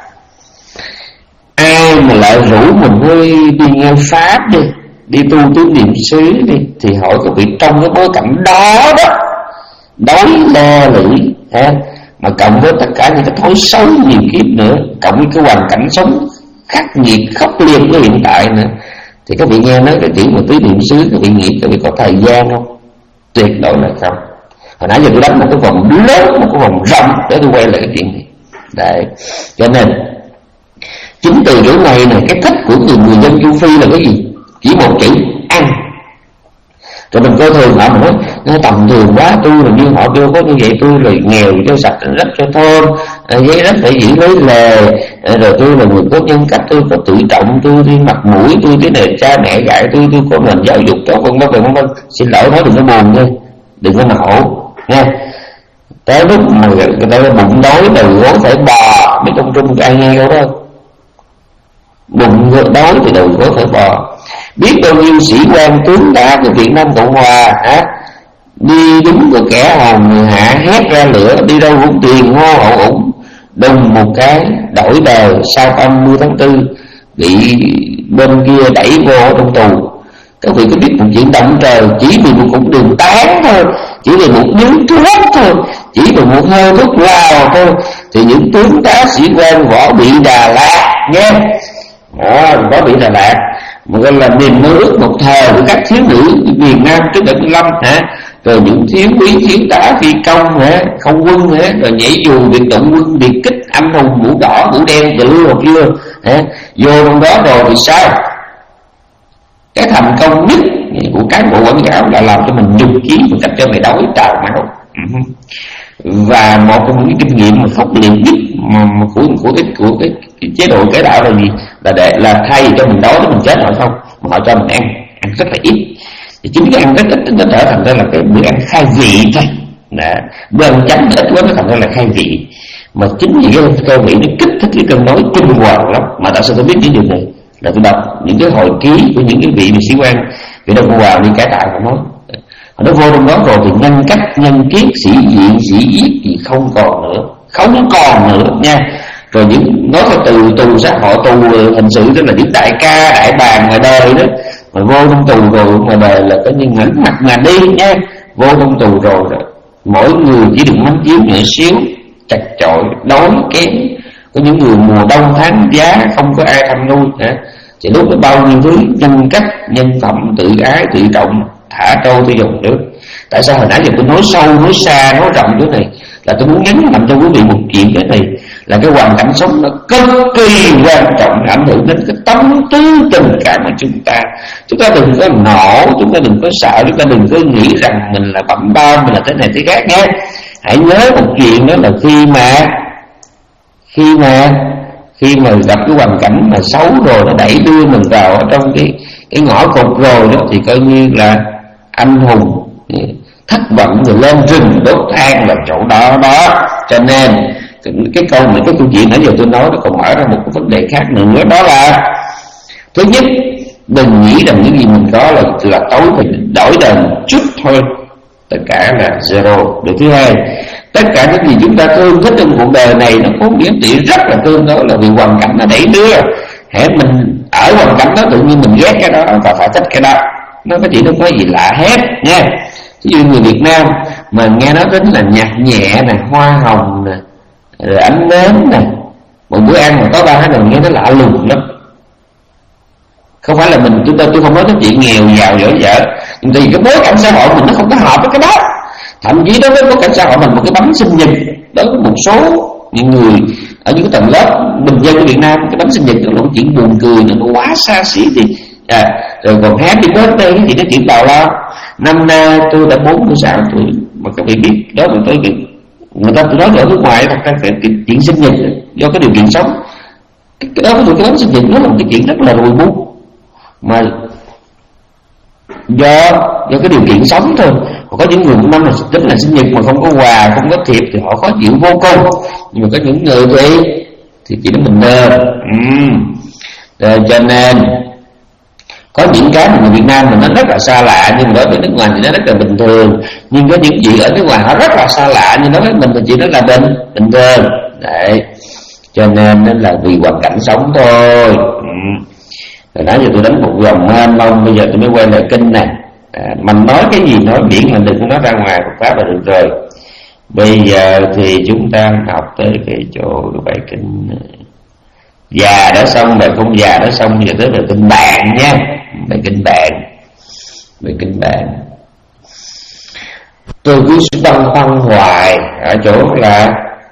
ai mà lại rủ mình đi đi nghe pháp đi, đi tu tứ niệm xứ đi, thì hỏi các vị trong cái bối cảnh đó đó, đói lo lưỡi ha, mà cộng với tất cả những cái thói xấu nhiều kiếp nữa, cộng với cái hoàn cảnh sống khắc nghiệt khốc liệt của hiện tại nữa, thì các vị nghe nói cái chuyện mà tứ niệm xứ, các vị nghĩ các vị có thời gian không? Tuyệt đối là không. Hồi nãy giờ tôi đánh một cái vòng lớn, một cái vòng rộng để tôi quay lại cái chuyện này. Đấy, cho nên chính từ chỗ này này, cái thích của người người dân châu Phi là cái gì? Chỉ một chữ ăn. Rồi mình coi thường họ, mình nói nó tầm thường quá, tôi là như họ kêu có như vậy, tôi là nghèo cho sạch rất cho thơm, giấy rất phải giữ lấy lề, rồi tôi là người có nhân cách, tôi có tự trọng, tôi đi mặt mũi, tôi thế này cha mẹ dạy tôi, tôi có nền giáo dục tốt, vân vân vân vân. Xin lỗi nói đừng có buồn nha, đừng có nổ nha. Tới lúc mà người ta bụng đói đầu gối phải bò, mấy trong Trung ai nghe đâu đó, bụng đói thì đầu gối phải bò. Biết bao nhiêu sĩ quan tướng tá của Việt Nam Cộng Hòa hả, đi đúng của kẻ hồn người hạ, hét ra lửa, đi đâu cũng tiền hô hậu ủng, đùng một cái đổi đời sau ba mươi tháng tư bị bên kia đẩy vô trong tù. Các vị có biết một chuyện động trời chỉ vì một cục đường tán thôi, chỉ vì một miếng thuốc thôi, chỉ vì một hơi thuốc lào thôi, thì những tướng tá sĩ quan võ bị Đà Lạt nhé, võ bị Đà Lạt mà gọi là niềm mơ ước một thời của các thiếu nữ Việt Nam trước đại mươi lăm hả, rồi những thiếu úy thiếu tá phi công hả, không quân hả, rồi nhảy dù biệt động quân biệt kích anh hùng mũ đỏ mũ đen từ lưu học chưa hả, vô trong đó rồi thì sao? Cái thành công nhất của cán bộ quản giáo là làm cho mình nhục chí một cách cho mày đói trào máu. Và một trong những kinh nghiệm mà khốc liệt nhất mà, mà của của cái của cái, cái chế độ cải tạo là gì? Là để là thay cho mình đói để mình chết họ không, mà họ cho mình ăn ăn rất là ít. Thì chính cái ăn rất ít nó trở thành ra là cái bữa ăn khai vị thôi. Đã, bữa ăn chánh ít quá nó thành ra là khai vị. Mà chính vì cái khai vị nó kích thích cái cơn đói kinh hoàng lắm. Mà tại sao tôi biết những điều này? Là tôi đọc những cái hồi ký của những cái vị sĩ quan Việt Nam Cộng Hòa đi cải tạo, họ nói họ nói vô trong đó rồi thì nhân cách nhân kiết sĩ diện sĩ giết thì không còn nữa, không còn nữa nha. Rồi những nói là từ tù xã hội, tù hình sự, tức là những đại ca đại bàng ngoài đời đó, mà vô trong tù rồi ngoài đời là có những ngẩng mặt mà đi nha. Vô trong tù rồi, rồi mỗi người chỉ được mánh chiếu nhỏ xíu, chặt chội đói kém. Có những người mùa đông tháng giá không có ai thăm nuôi hả, thì lúc đó bao nhiêu thứ nhân cách nhân phẩm tự ái tự trọng thả trâu tiêu dùng nước. Tại sao hồi nãy giờ tôi nói sâu nói xa nói rộng cái này là tôi muốn nhấn mạnh cho quý vị một chuyện cái này là cái hoàn cảnh sống nó cực kỳ quan trọng, ảnh hưởng đến cái tâm tư tình cảm của chúng ta. Chúng ta đừng có nổ, chúng ta đừng có sợ, chúng ta đừng có nghĩ rằng mình là bẩm bao, mình là thế này thế khác nhé. Hãy nhớ một chuyện đó là khi mà khi mà khi mà gặp cái hoàn cảnh mà xấu rồi, nó đẩy đưa mình vào ở trong cái cái ngõ cụt rồi đó, thì coi như là anh hùng thất vận rồi lên rừng đốt than là chỗ đó đó. Cho nên cái, cái câu này, cái câu chuyện nãy giờ tôi nói nó còn mở ra một cái vấn đề khác nữa, đó là thứ nhất, đừng nghĩ rằng những gì mình có là là tối thì đổi đời chút thôi, tất cả là zero. Điều thứ hai, tất cả những gì chúng ta thương thích trong cuộc đời này nó có nghĩa trị rất là tương đối, là vì hoàn cảnh nó đẩy đưa. Hễ mình ở hoàn cảnh đó tự nhiên mình ghét cái đó và phải thích cái đó, nó có chuyện nó có gì lạ hết nha. Ví dụ người Việt Nam mà nghe nói đến là nhạc nhẹ nè, hoa hồng nè, rồi ánh nến nè, một bữa ăn mà có ba cái đồ nghe nó lạ lùng lắm. Không phải là mình chúng ta tôi không nói cái chuyện nghèo giàu dở dở, nhưng vì cái bối cảnh xã hội mình nó không có hợp với cái đó. Thậm chí đối với bối cảnh xã hội mình một cái bánh sinh nhật đối với một số những người ở những cái tầng lớp bình dân của Việt Nam, cái bánh sinh nhật nó là một chuyện buồn cười, nó quá xa xỉ thì à, rồi còn happy birthday thì cái chuyện bào lao. Năm nay tôi đã bốn mươi sáu tuổi mà các vị biết đó, mà tôi biết người ta tôi nói ở nước ngoài thật ra cái, cái chuyện sinh nhật do cái điều kiện sống, cái, cái đó cái bánh sinh nhật nó là một cái chuyện rất là rùi bút, mà do do cái điều kiện sống thôi. Có những người một năm là tính là sinh nhật mà không có quà, không có thiệp thì họ khó chịu vô cùng. Nhưng mà có những người thì thì chỉ nói mình đơn. uhm. Rồi cho nên có những cái mà người Việt Nam mình nó rất là xa lạ, nhưng mà đối với nước ngoài thì nó rất là bình thường. Nhưng có những chuyện ở nước ngoài họ rất là xa lạ, nhưng đối với mình thì chỉ nó là bình bình thường. Đấy, cho nên nó là vì hoàn cảnh sống thôi. ừ. Rồi nãy giờ tôi đánh một vòng mênh mông, bây giờ tôi mới quay lại kinh này. À, mình nói cái gì nói miễn là đừng có nói ra ngoài một pháp là được rồi. Bây giờ thì chúng ta học tới cái chỗ cái bài kinh già đã xong, bài không già đã xong, giờ tới bài kinh bạn nha. Bài kinh bạn, bài kinh bạn. Tôi cứ băn khoăn hoài ở chỗ là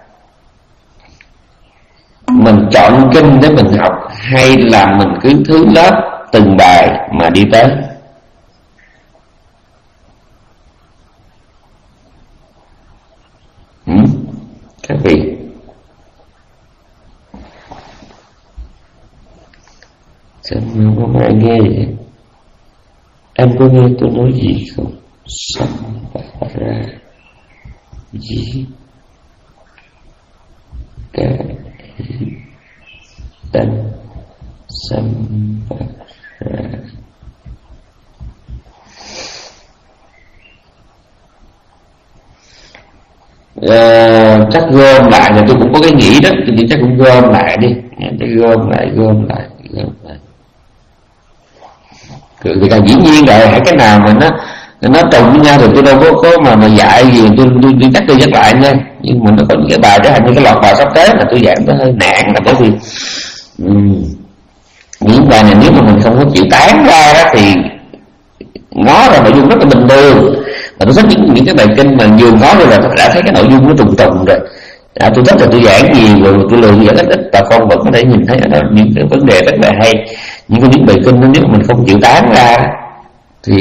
mình chọn kinh để mình học, hay là mình cứ thứ lớp từng bài mà đi tới. ừ? Các vị sao không có ai nghe vậy? Em có nghe tôi nói gì không? Sanh ra gì cái tánh sanh ra. À, chắc gom lại là tôi cũng có cái nghĩ đó, tôi nghĩ chắc cũng gom lại đi, chắc gom lại, gom lại, gom lại. Thì là dĩ nhiên rồi, hãy cái nào mà nó nó trùng với nhau thì tôi đâu có có mà mà dạy gì, tôi tôi, tôi chắc tôi nhắc lại nha. Nhưng mà nó có những cái bài đó, hình như cái loạt bài sắp tới là tôi giảng nó hơi nản, là bởi vì um, những bài này nếu mà mình không có chịu tán ra đó thì ngó ra nội dung rất là bình thường. Mà tôi thích những, những cái bài kinh mà vừa ngó rồi là đã thấy cái nội dung nó trùng trùng rồi. À, tôi thích là tôi giảng gì rồi tôi lười giảng ít ít, bà con vẫn có thể nhìn thấy ở đó những cái vấn đề rất là hay. Những cái những bài kinh đó nếu mà mình không chịu tán ra thì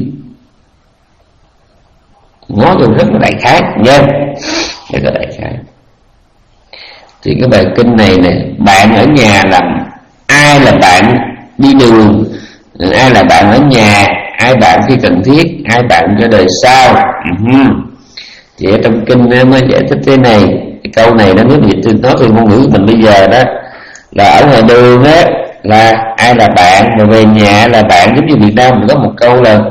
ngó vô rất là đại khái nha, rất là đại khái. Thì cái bài kinh này nè, bạn ở nhà làm ai là bạn đi đường, ai là bạn ở nhà, ai bạn khi cần thiết, ai bạn cho đời sau. uh-huh. Thì ở trong kinh nó giải thích thế này, cái câu này nó nếu mà tôi nói từ ngôn ngữ của mình bây giờ đó là ở ngoài đường á là ai là bạn, mà về nhà là bạn. Giống như Việt Nam mình có một câu là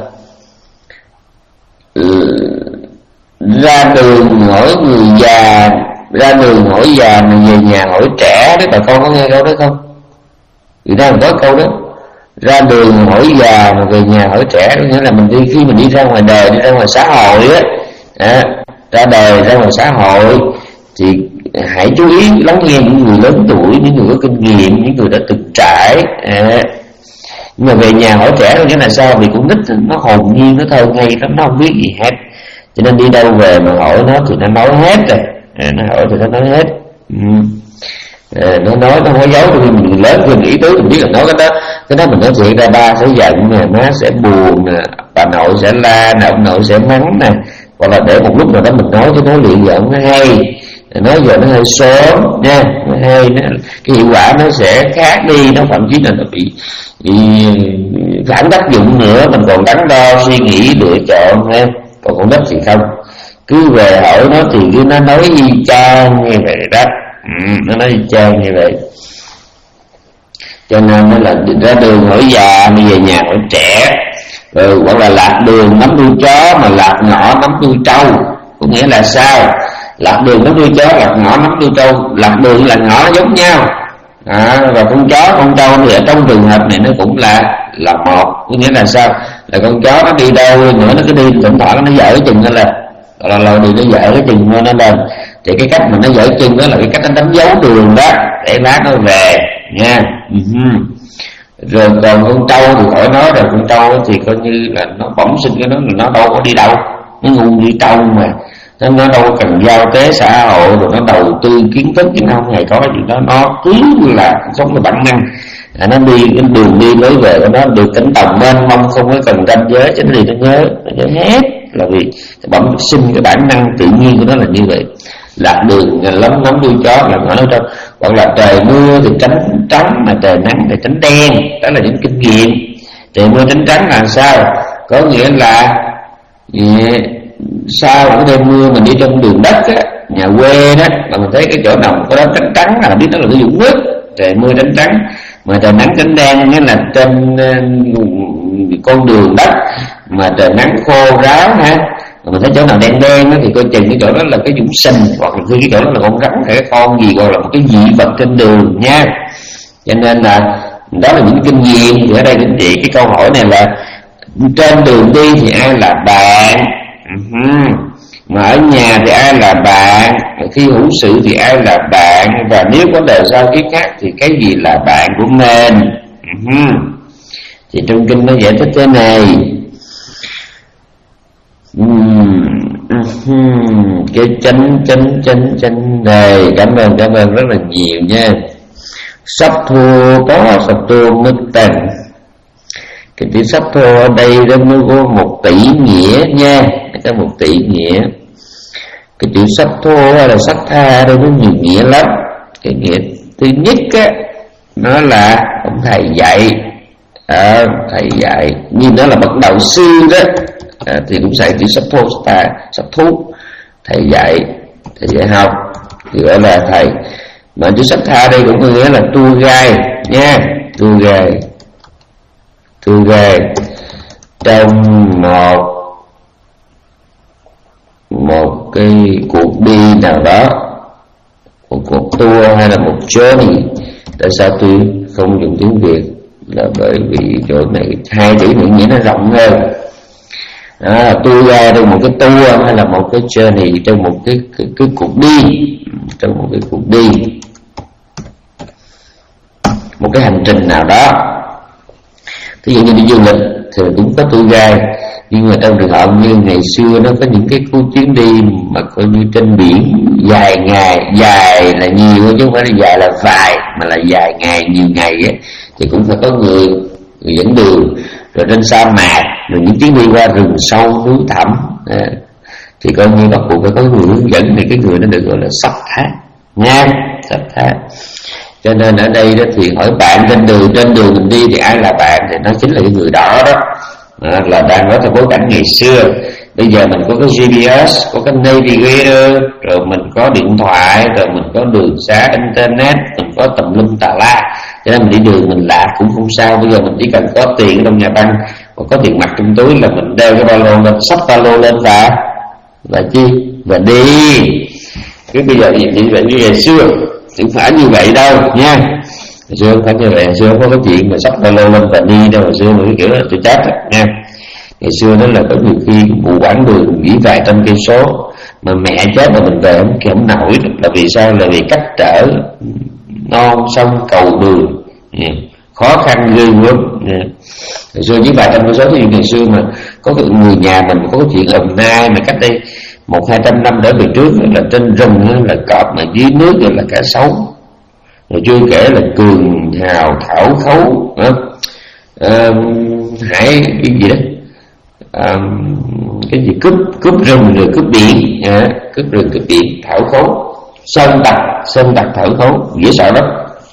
ra đường hỏi người già, ra đường hỏi già mà về nhà hỏi trẻ đấy. Bà con có nghe câu đó không? Việt Nam mình có câu đó, ra đường hỏi già mà về nhà hỏi trẻ. Có nghĩa là mình đi khi mình đi ra ngoài đời, đi ra ngoài xã hội á, à, ra đời ra ngoài xã hội thì hãy chú ý lắng nghe những người lớn tuổi, những người có kinh nghiệm, những người đã từng trải. à, Nhưng mà về nhà hỏi trẻ nghĩa là sao? Vì con nít nó hồn nhiên, nó thơ ngây lắm, nó không biết gì hết, cho nên đi đâu về mà hỏi nó thì nó nói hết rồi. à, Nó hỏi thì nó nói hết. ừ. à, Nó nói nó không có giấu. Vì mình lớn mình nghĩ tới mình biết là nói cái đó, cái đó mình nói chuyện ra ba sẽ giận nè, má sẽ buồn nè, bà nội sẽ la nè, ông nội sẽ mắng nè, hoặc là để một lúc nào đó mình nói cho nó liền giận nó hay, nói giờ nó hơi sớm nha, nó hay, nó, cái hiệu quả nó sẽ khác đi, nó thậm chí là nó bị, bị phản tác dụng nữa. Mình còn đắn đo suy nghĩ lựa chọn ha. Còn con nít thì không, cứ về hỏi nó thì cứ nó nói y chang như vậy đó. ừ, nó nói y chang như vậy. Cho nên nó là ra đường hỏi già mà về nhà hỏi trẻ. Rồi hoặc là lạc đường nắm đuôi chó mà lạc ngõ nắm đuôi trâu. Có nghĩa là sao? Lạc đường nắm đuôi chó, lạc ngõ nắm đuôi trâu. Lạc đường là ngõ nó giống nhau. à, Và con chó con trâu thì ở trong trường hợp này nó cũng là là một. Có nghĩa là sao? Là con chó nó đi đâu nữa nó cứ đi thỉnh thoảng nó dở cái chừng đó, là là là đi nó dở cái chừng nó lên. Thì cái cách mà nó dở chừng đó là cái cách nó đánh dấu đường đó để lát nó về nha. uh-huh. Rồi còn con trâu thì khỏi nói rồi. Con trâu thì coi như là nó bẩm sinh cái đó, là nó đâu có đi đâu, nó ngu đi trâu mà nó, nó đâu cần giao tế xã hội rồi nó đầu tư kiến thức, chứ nó không hề có gì đó. Nó cứ là sống là bản năng. à, Nó đi cái đường đi lối về của nó được cánh đồng mênh mông, không có cần ranh giới, chứ nó đi nó nhớ, nó nhớ hết. Là vì cái bẩm sinh, cái bản năng tự nhiên của nó là như vậy. Lạc đường lắm nắm đuôi chó là ngõ nó trong. Hoặc là trời mưa thì tránh trắng, mà trời nắng thì tránh đen. Đó là những kinh nghiệm. Trời mưa tránh trắng là sao? Có nghĩa là sau một đêm mưa mình đi trong đường đất á, nhà quê đó, mà mình thấy cái chỗ nào có đó trắng trắng là biết đó là cái vũng nước, trời mưa trắng trắng, mà trời nắng trắng đen, nghĩa là trên uh, con đường đất mà trời nắng khô ráo ha, mà mình thấy chỗ nào đen đen đó, thì coi chừng cái chỗ đó là cái vũng sình, hoặc là cái chỗ đó là con rắn hay cái con gì, gọi là một cái dị vật trên đường nha. Cho nên là đó là những kinh nghiệm. Thì ở đây quý vị, cái câu hỏi này là trên đường đi thì ai là bạn, uh-huh. mà ở nhà thì ai là bạn, khi hữu sự thì ai là bạn, và nếu có đời sau kiếp khác thì cái gì là bạn của mình. uh-huh. Thì trong kinh nó giải thích thế này. uhm. uh-huh. Cái chánh chánh chánh chánh này, cảm ơn cảm ơn rất là nhiều nha. Sắp thua có sắp thua mất tình. Cái chữ sắp thua ở đây nó có một tỷ nghĩa nha, có một tỷ nghĩa. Cái chữ sắp thua hay là sắp tha đây có nhiều nghĩa lắm. Cái nghĩa thứ nhất á, nó là ông thầy dạy, à, thầy dạy nhưng nó là bậc đạo sư đó, à, thì cũng dạy chữ sắp thua sắp tha, sắp thú, thầy dạy, thầy dạy học thì gọi là thầy. Mà chữ sắp tha đây cũng có nghĩa là tour guide nha, tour guide, tour guide trong một một cái cuộc đi nào đó, một cuộc tour hay là một journey. Tại sao tôi không dùng tiếng Việt? Là bởi vì chỗ này hai chữ này nghĩa nó rộng hơn. À, tour guide trong một cái tour hay là một cái journey, trong một cái, cái, cái cuộc đi, trong một cái cuộc đi, một cái hành trình nào đó. Ví dụ như đi du lịch thì cũng có tour guide, nhưng mà trong trường hợp như ngày xưa nó có những cái khu chuyến đi mà coi như trên biển dài ngày, dài là nhiều chứ không phải là dài là vài, mà là dài ngày, nhiều ngày ấy, thì cũng phải có người, người dẫn đường. Rồi trên sa mạc, rồi những chuyến đi qua rừng sâu núi thẳm, à, thì coi như bắt buộc phải có người hướng dẫn, thì cái người nó được gọi là sắp thác nha, sắp thác. Cho nên ở đây đó thì hỏi bạn trên đường, trên đường mình đi thì ai là bạn, thì nó chính là cái người đó đó, à, là đang nói theo bối cảnh ngày xưa. Bây giờ mình có cái giê pê ét, có cái navigator, rồi mình có điện thoại, rồi mình có đường xá internet, mình có tùm lum tà la, cho nên mình đi đường mình lạc cũng không sao. Bây giờ mình chỉ cần có tiền ở trong nhà băng và có tiền mặt trong túi là mình đeo cái ba lô lên, xách ba lô lên và và chi và đi. Cái bây giờ như vậy như ngày xưa không phải như vậy đâu nha. Hồi xưa không phải như vậy, hồi xưa không có cái chuyện mà xách ba lô lên và đi đâu. Hồi xưa mà cái kiểu là tôi chết đó, nha. Ngày xưa đó là có nhiều khi vụ quãng đường nghỉ vài trăm cây số mà mẹ chết mà mình về không không nổi. Là vì sao? Là vì cách trở non sông cầu đường, yeah, khó khăn ghê gớm. Yeah. Hồi xưa chỉ vài trăm cây số. Thì ngày xưa mà có cái người nhà mình có cái chuyện Đồng Nai mà cách đây một hai trăm năm trở về trước là trên rừng là cọp, mà dưới nước là cá sấu, rồi chưa kể là cường hào thảo khấu, à, hải cái gì đó, à, cái gì cướp cướp rừng rồi cướp biển, à, cướp rừng cướp biển, thảo khấu, sơn tặc sơn tặc thảo khấu, dễ sợ lắm.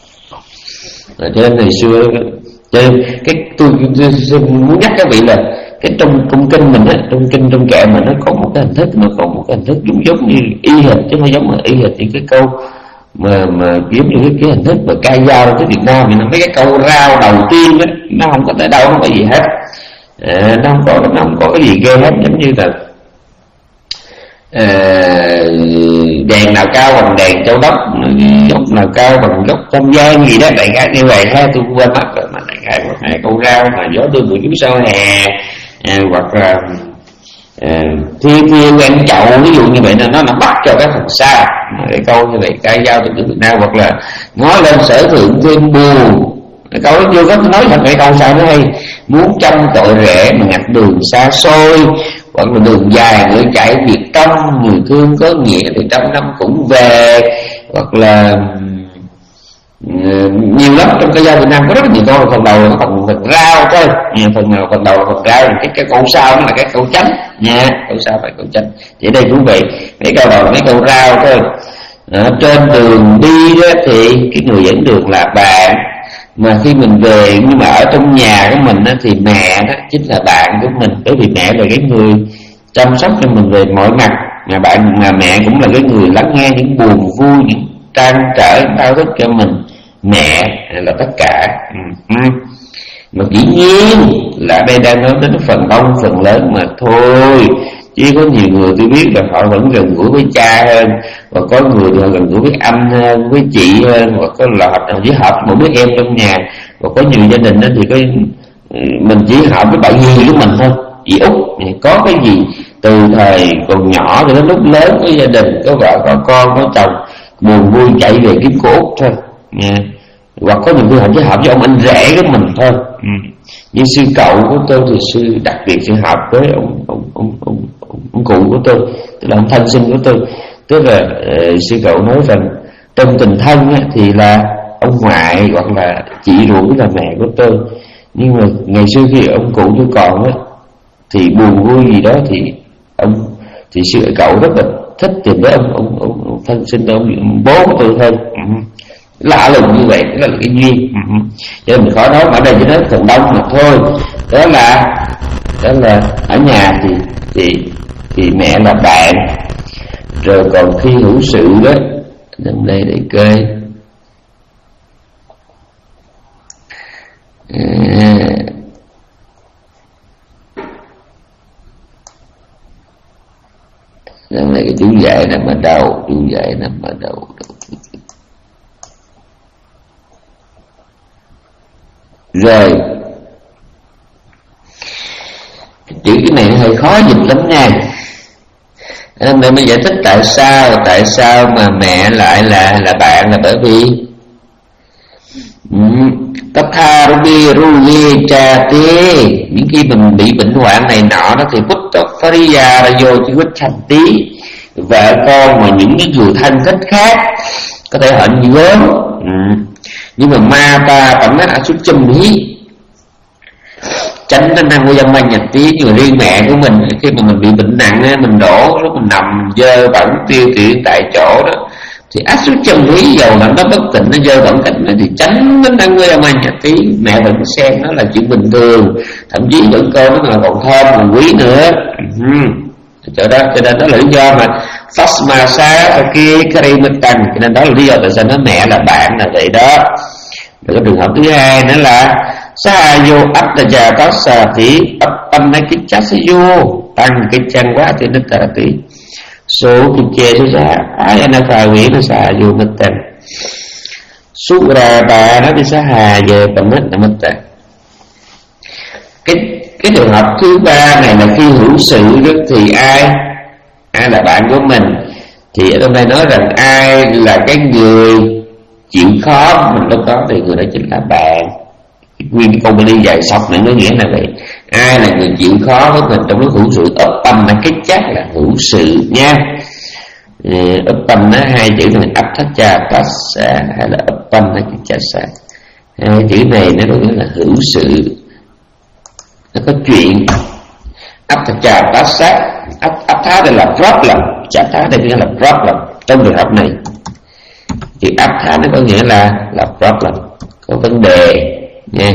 À, cho nên ngày xưa, cho nên cái tôi, tôi, tôi muốn nhắc các vị là cái trong trong kinh mình á, trong kinh trong kệ mình nó có một cái hình thức, nó còn một cái hình thức giống giống như y hệt, chứ không giống là y hệt những cái câu mà mà giống như cái, cái hình thức mà ca dao tới Việt Nam mình, mấy cái câu rao đầu tiên á, nó không có tới đâu, không có gì hết, à, nó không có nó không có cái gì ghê hết. Giống như là à, đèn nào cao bằng đèn Châu Đốc, gốc nào cao bằng gốc Tam Giang gì đó, đại khái như vậy ha, tôi quên mất rồi. Mà đại khái một hai câu rao mà gió tôi buổi chiều sau hè, à, hoặc là à, thiên thiên quen chậu, ví dụ như vậy, là nó nó bắt cho các thằng xa. Cái câu như vậy ca dao từ Việt Nam, hoặc là ngó lên sở thượng thiên buồn, cái câu đó chưa có nói thật. Cái câu sao nó hay, muốn trong tội rẻ mà ngặt đường xa xôi, hoặc là đường dài người chạy việc trong, người thương có nghĩa thì trăm năm cũng về, hoặc là uh, nhiều lắm. Trong ca dao Việt Nam có rất nhiều câu. Phần đầu là phần phần rao thôi, phần nào phần đầu là phần rao, cái cái câu sau nó là cái câu chánh nha, câu sau phải câu chánh. Thì đây quý vị, mấy câu đầu là mấy câu rao thôi. À, trên đường đi đó thì cái người dẫn đường là bạn, mà khi mình về nhưng mà ở trong nhà của mình đó, thì mẹ đó chính là bạn của mình, bởi vì mẹ là cái người chăm sóc cho mình về mọi mặt, mà bạn mà mẹ cũng là cái người lắng nghe những buồn vui, những trăn trở, đau thức cho mình. Mẹ là tất cả. Ừ. Mà dĩ nhiên là đây đang nói đến phần đông phần lớn mà thôi, chứ có nhiều người tôi biết là họ vẫn gần gũi với cha hơn, và có người thì họ gần gũi với anh hơn, với chị hơn, hoặc có là hợp với hợp một đứa em trong nhà, và có nhiều gia đình đó thì cái mình chỉ hợp với bạn gì của mình thôi. Chị Út có cái gì từ thời còn nhỏ cho đến lúc lớn, có gia đình, có vợ, có con, có chồng, buồn vui chạy về kiếm cô Út thôi. Yeah. Hoặc có những người họ chỉ hợp với ông anh rể của mình thôi. Ừ. Nhưng sư cậu của tôi thì sư đặc biệt sư hợp với ông ông ông ông, ông, ông cụ của tôi, tức là ông thân sinh của tôi. Tức là uh, sư cậu nói rằng trong tình thân á, thì là ông ngoại hoặc là chị ruột là mẹ của tôi. Nhưng mà ngày xưa khi ông cụ tôi còn á, thì buồn vui gì đó thì ông thì sư cậu rất là thích tìm với ông ông, ông, ông thân sinh ông, ông bố của tôi thôi. Ừ. Lạ lùng như vậy, đó là cái duyên. Ừ. Cho nên mình khó nói, ở đây chỉ nói phần đông mà thôi. Đó là đó là ở nhà thì thì thì mẹ là bạn, rồi còn khi hữu sự đó, nằm đây để coi. À, nằm đây cái chú dạy nằm ở đầu, chú dạy nằm ở đầu. Rồi chữ cái này nó hơi khó dịch lắm nha. Hôm nay mới giải thích tại sao tại sao mà mẹ lại là là bạn, là bởi vì Tatha Rubi Ruye Chate, những khi mình bị bệnh hoạn này nọ đó thì Buddha Phariya Rayo chỉ quyết thành tí, vợ con mà những cái người thân thích khác có thể họ như gớm. Ừ. Nhưng mà ma ta bản năng xuất châm hí tránh nó năng của dân ban nhật tí. Nhưng mà riêng mẹ của mình khi mà mình bị bệnh nặng á, mình đổ lúc mình nằm dơ bẩn tiêu chuyển tại chỗ đó, thì áp suất châm hí dầu là nó bất tỉnh, nó dơ bẩn cảnh nó thì tránh nó năng của dân ban nhật tí. Mẹ vẫn xem nó là chuyện bình thường, thậm chí vẫn coi nó là còn thơm còn quý nữa. Ừ. Cho đó cho nên đó là lý do mà Fasma Sa kia Karimittan, cho nên đó là lý do tại sao nó mẹ là bạn là vậy đó. Rồi cái trường hợp thứ hai nữa là Sahayo Attaja Tassati Appanna Kichasayo, tăng cái chân quá thì nó tà tí số cái chê số ra ai anh phải nghĩ nó Sahayo Mittan Sura bà nó đi Saha về bằng mất là Mittan. Cái cái trường hợp thứ ba này là khi hữu sự đó thì ai ai là bạn của mình, thì ở trong đây nói rằng ai là cái người chịu khó mình lúc đó thì người đó chính là bạn. Nguyên cái câu Bali dài sọc này nó nghĩa là vậy. Ai là người chịu khó với mình trong lúc hữu sự, ấp tâm là cái chắc là hữu sự nha. Ấp tâm nó hai chữ này ấp thắt cha tassa hay là ấp tâm là cái cha sa, hai chữ này nó có nghĩa là hữu sự, nó có chuyện. Ấp thắt cha tassa, ấp ấp thá đây là problem, chả thá đây nghĩa là problem. Trong trường hợp này chữ áp thá nó có nghĩa là là problem, có vấn đề nha,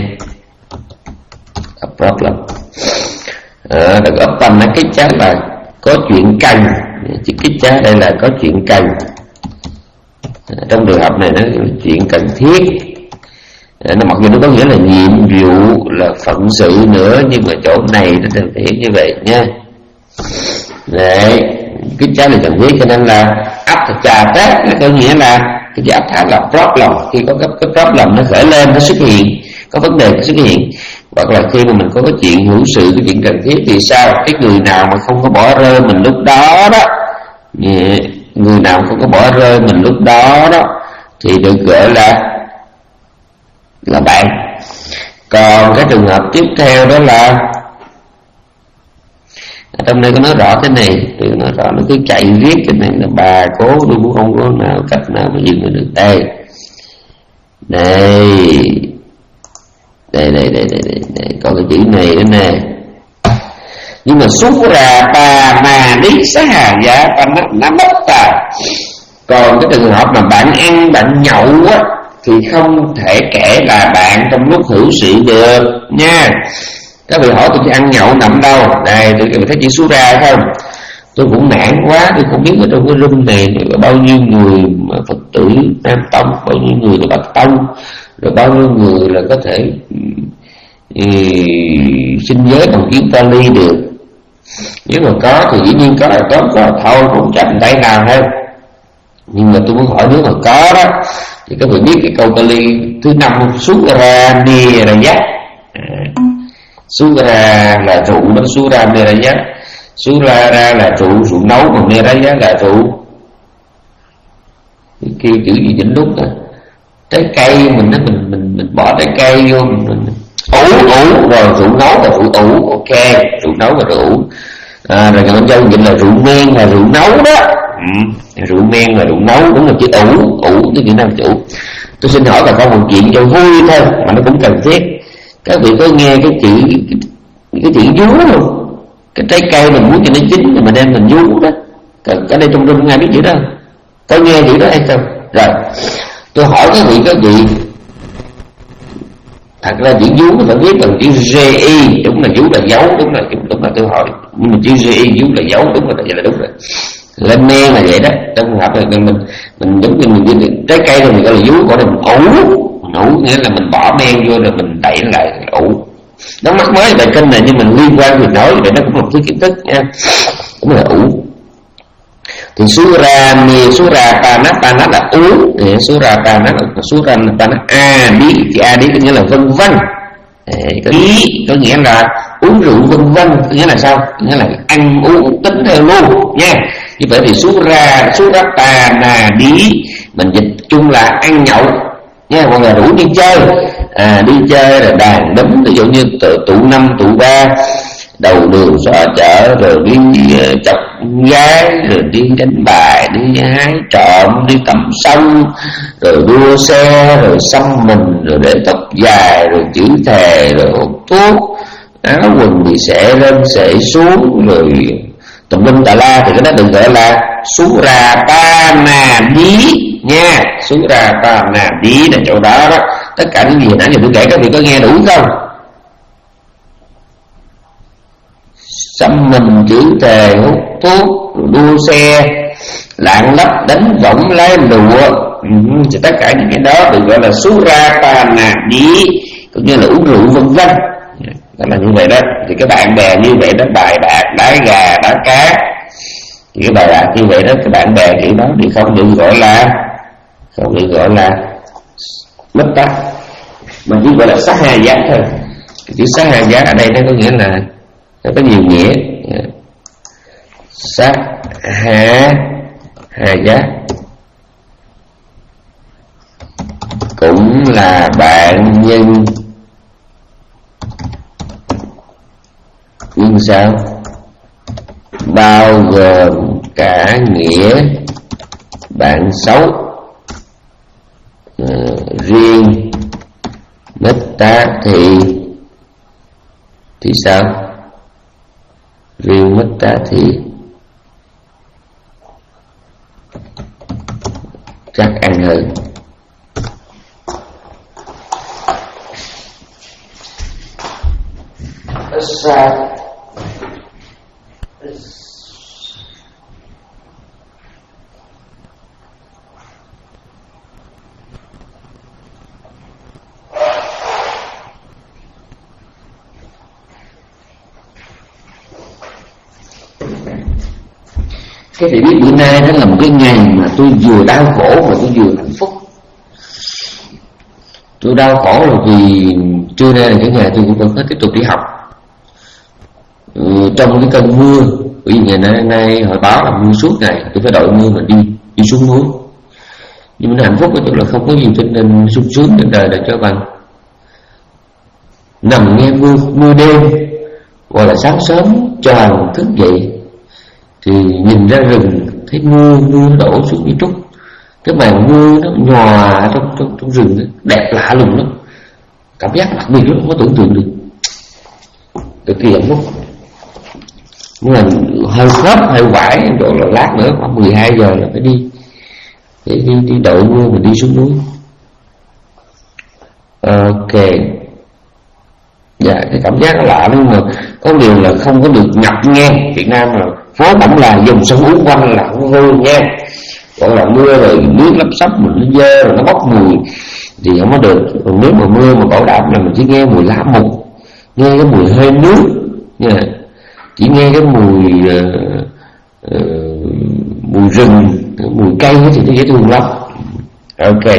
a problem. À, được ấp tâm nó cái chá là có chuyện cần, chứ cái chá đây là có chuyện cần. À, trong trường hợp này nó là chuyện cần thiết. À, nó mặc dù nó có nghĩa là nhiệm vụ, là phận sự nữa, nhưng mà chỗ này nó được hiểu như vậy nha. Đấy, cái chá là cần thiết, cho nên là áp thật trà tát nó có nghĩa là cái chữ áp thá là problem, khi có cái, cái problem nó khởi lên, nó xuất hiện, có vấn đề nó xuất hiện. Hoặc là khi mà mình có cái chuyện hữu sự, cái chuyện cần thiết thì sao? Cái người nào mà không có bỏ rơi mình lúc đó đó, người nào không có bỏ rơi mình lúc đó đó thì được gọi là là bạn. Còn cái trường hợp tiếp theo đó là ở trong đây có nói rõ thế này, tôi nói rõ nó cứ chạy viết cái này là bà cố tôi cũng không có nào cách nào mà dừng được. Đây đây đây đây đây đây, đây, đây. Có cái chữ này nữa nè. Nhưng mà xuất ra bà mà đi xá hàng giá ta nó, nó mất ta. Còn cái trường hợp mà bạn ăn bạn nhậu á thì không thể kể là bạn trong lúc hữu sự được nha. Các vị hỏi tôi chỉ ăn nhậu nằm đâu? Đây, tôi thấy chữ số ra không? Tôi cũng nản quá, tôi không biết ở trong cái room này là bao nhiêu người mà Phật tử Nam Tông, bao nhiêu người là Bắc Tông, rồi bao nhiêu người là có thể ừ, sinh giới bằng tiếng Pali được. Nếu mà có thì dĩ nhiên có là tốt, có là thôi, cũng chậm tay nào hết. Nhưng mà tôi muốn hỏi, nếu mà có đó thì các vị biết cái câu Pali thứ năm Sura Niraya. Sura là rượu đó, Sura Niraya. Sura ra là rượu, rượu nấu, còn Niraya là rượu kêu chữ gì chỉnh lúc à. Trái cây mình nó mình mình mình bỏ trái cây vô mình, mình ủ ủ rồi rượu nấu là rượu ủ, ok, rượu nấu là rượu. À, rồi con dâu dịch là rượu men là rượu nấu đó. Ừ, rượu men là rượu nấu, đúng là chữ ủ, ủ cái chữ nam chủ. Tôi xin hỏi bà con một chuyện cho vui thôi mà nó cũng cần thiết. Các vị có nghe cái chữ cái, cái chữ vú không? Cái trái cây mình muốn cho nó chín thì mình đem mình vú đó. Ở đây trong rung ai biết chữ đó? Có nghe chữ đó hay không? Rồi tôi hỏi các vị các vị, thật ra chữ vú phải viết bằng chữ G I, đúng là vú là dấu, đúng là đúng là tôi hỏi, nhưng mà chữ G I vú là dấu, đúng là vậy là đúng rồi. Lên men là vậy đó, trong hợp là mình mình giống như mình trái cây rồi mình gọi là vú, gọi là mình ủ, mình ủ nghĩa là mình bỏ men vô rồi mình đẩy lại ủ. Nó mắc mới bài kinh này nhưng mình liên quan việc nói vậy, nó cũng là một cái kiến thức nha, cũng là ủ. Thì Sura mi Sura Pana, Pana là uống, thì Sura Pana là Sura Pana a đi, thì a đi có nghĩa là vân vân, có ý có nghĩa là uống rượu vân vân, có nghĩa là sao? Có nghĩa là ăn uống tính theo luôn nha. Như vậy thì Sura Sura Pana đi mình dịch chung là ăn nhậu nha, hoặc là rủ đi chơi, à, đi chơi là đàn đấm, ví dụ như tụ năm tụ ba đầu đường xó chợ, rồi đi uh, chọc gái, rồi đi đánh bài, đi hái trộm, đi tắm sông, rồi đua xe, rồi xăm mình, rồi để tóc dài, rồi chữ thề, rồi hút thuốc, áo quần bị xẻ lên xẻ xuống, rồi tùm lum tà la, thì cái đó được gọi là Sura Pana Đi nha. Sura Pana Đi là chỗ đó đó. Tất cả những gì nãy giờ tôi kể các vị có nghe đủ không? Xăm mình, chữ thề, hút thuốc, đua xe, lạng lách, đánh võng, lái lụa, ừ, thì tất cả những cái đó được gọi là Sura Pana Đi, cũng như là uống rượu vân vân. Đó là như vậy đó. Thì cái bạn bè như vậy đó, bài bạc, đá gà, đá cá, thì cái bài bạc như vậy đó, cái bạn bè kiểu đó thì không được gọi là không được gọi là mất tắc, mà chỉ gọi là sát hà giá thôi. Cái chữ sát hà giá ở đây nó có nghĩa là nó có nhiều nghĩa. Sát hà hà giá cũng là bạn nhân, nhưng sao bao gồm cả nghĩa bạn xấu, uh, riêng mít tá thì thì sao? Riêng mít tá thì chắc ăn hơn. Sao? Cái vị biết bữa nay đó là một cái ngày mà tôi vừa đau khổ mà tôi vừa hạnh phúc. Tôi đau khổ là vì trưa nay là cái ngày tôi cũng vẫn phải tiếp tục đi học, ừ, trong cái cơn mưa. Bởi vì ngày nay, nay họ báo là mưa suốt ngày, tôi phải đội mưa mà đi đi xuống núi. Nhưng mà hạnh phúc ở chỗ là không có gì cho nên sung sướng trên đời là cho bằng nằm nghe mưa mưa đêm, hoặc là sáng sớm tròn thức dậy thì nhìn ra rừng thấy mưa mưa nó đổ xuống như trút, cái màn mưa nó nhòa trong trong trong rừng đó, đẹp lạ lùng lắm, cảm giác đặc biệt lắm, không có tưởng tượng được, cực kỳ hạnh phúc. Nhưng mà hơi khớp hơi quải chỗ là lát nữa khoảng mười hai giờ là phải đi để đi đi đội mưa mình đi xuống núi. Ok, Dạ, cái cảm giác nó lạ, nhưng mà có điều là không có được ngập ngang. Việt Nam là phố bỗng là dùng sông uống quanh là không hư nha, gọi là mưa rồi nước lấp sấp mình nó dơ rồi nó bốc mùi thì không có được. Còn nếu mà mưa mà bảo đảm là mình chỉ nghe mùi lá mục, nghe cái mùi hơi nước nha, chỉ nghe cái mùi uh, uh, mùi rừng, mùi cây thì nó dễ thương lắm. Ok,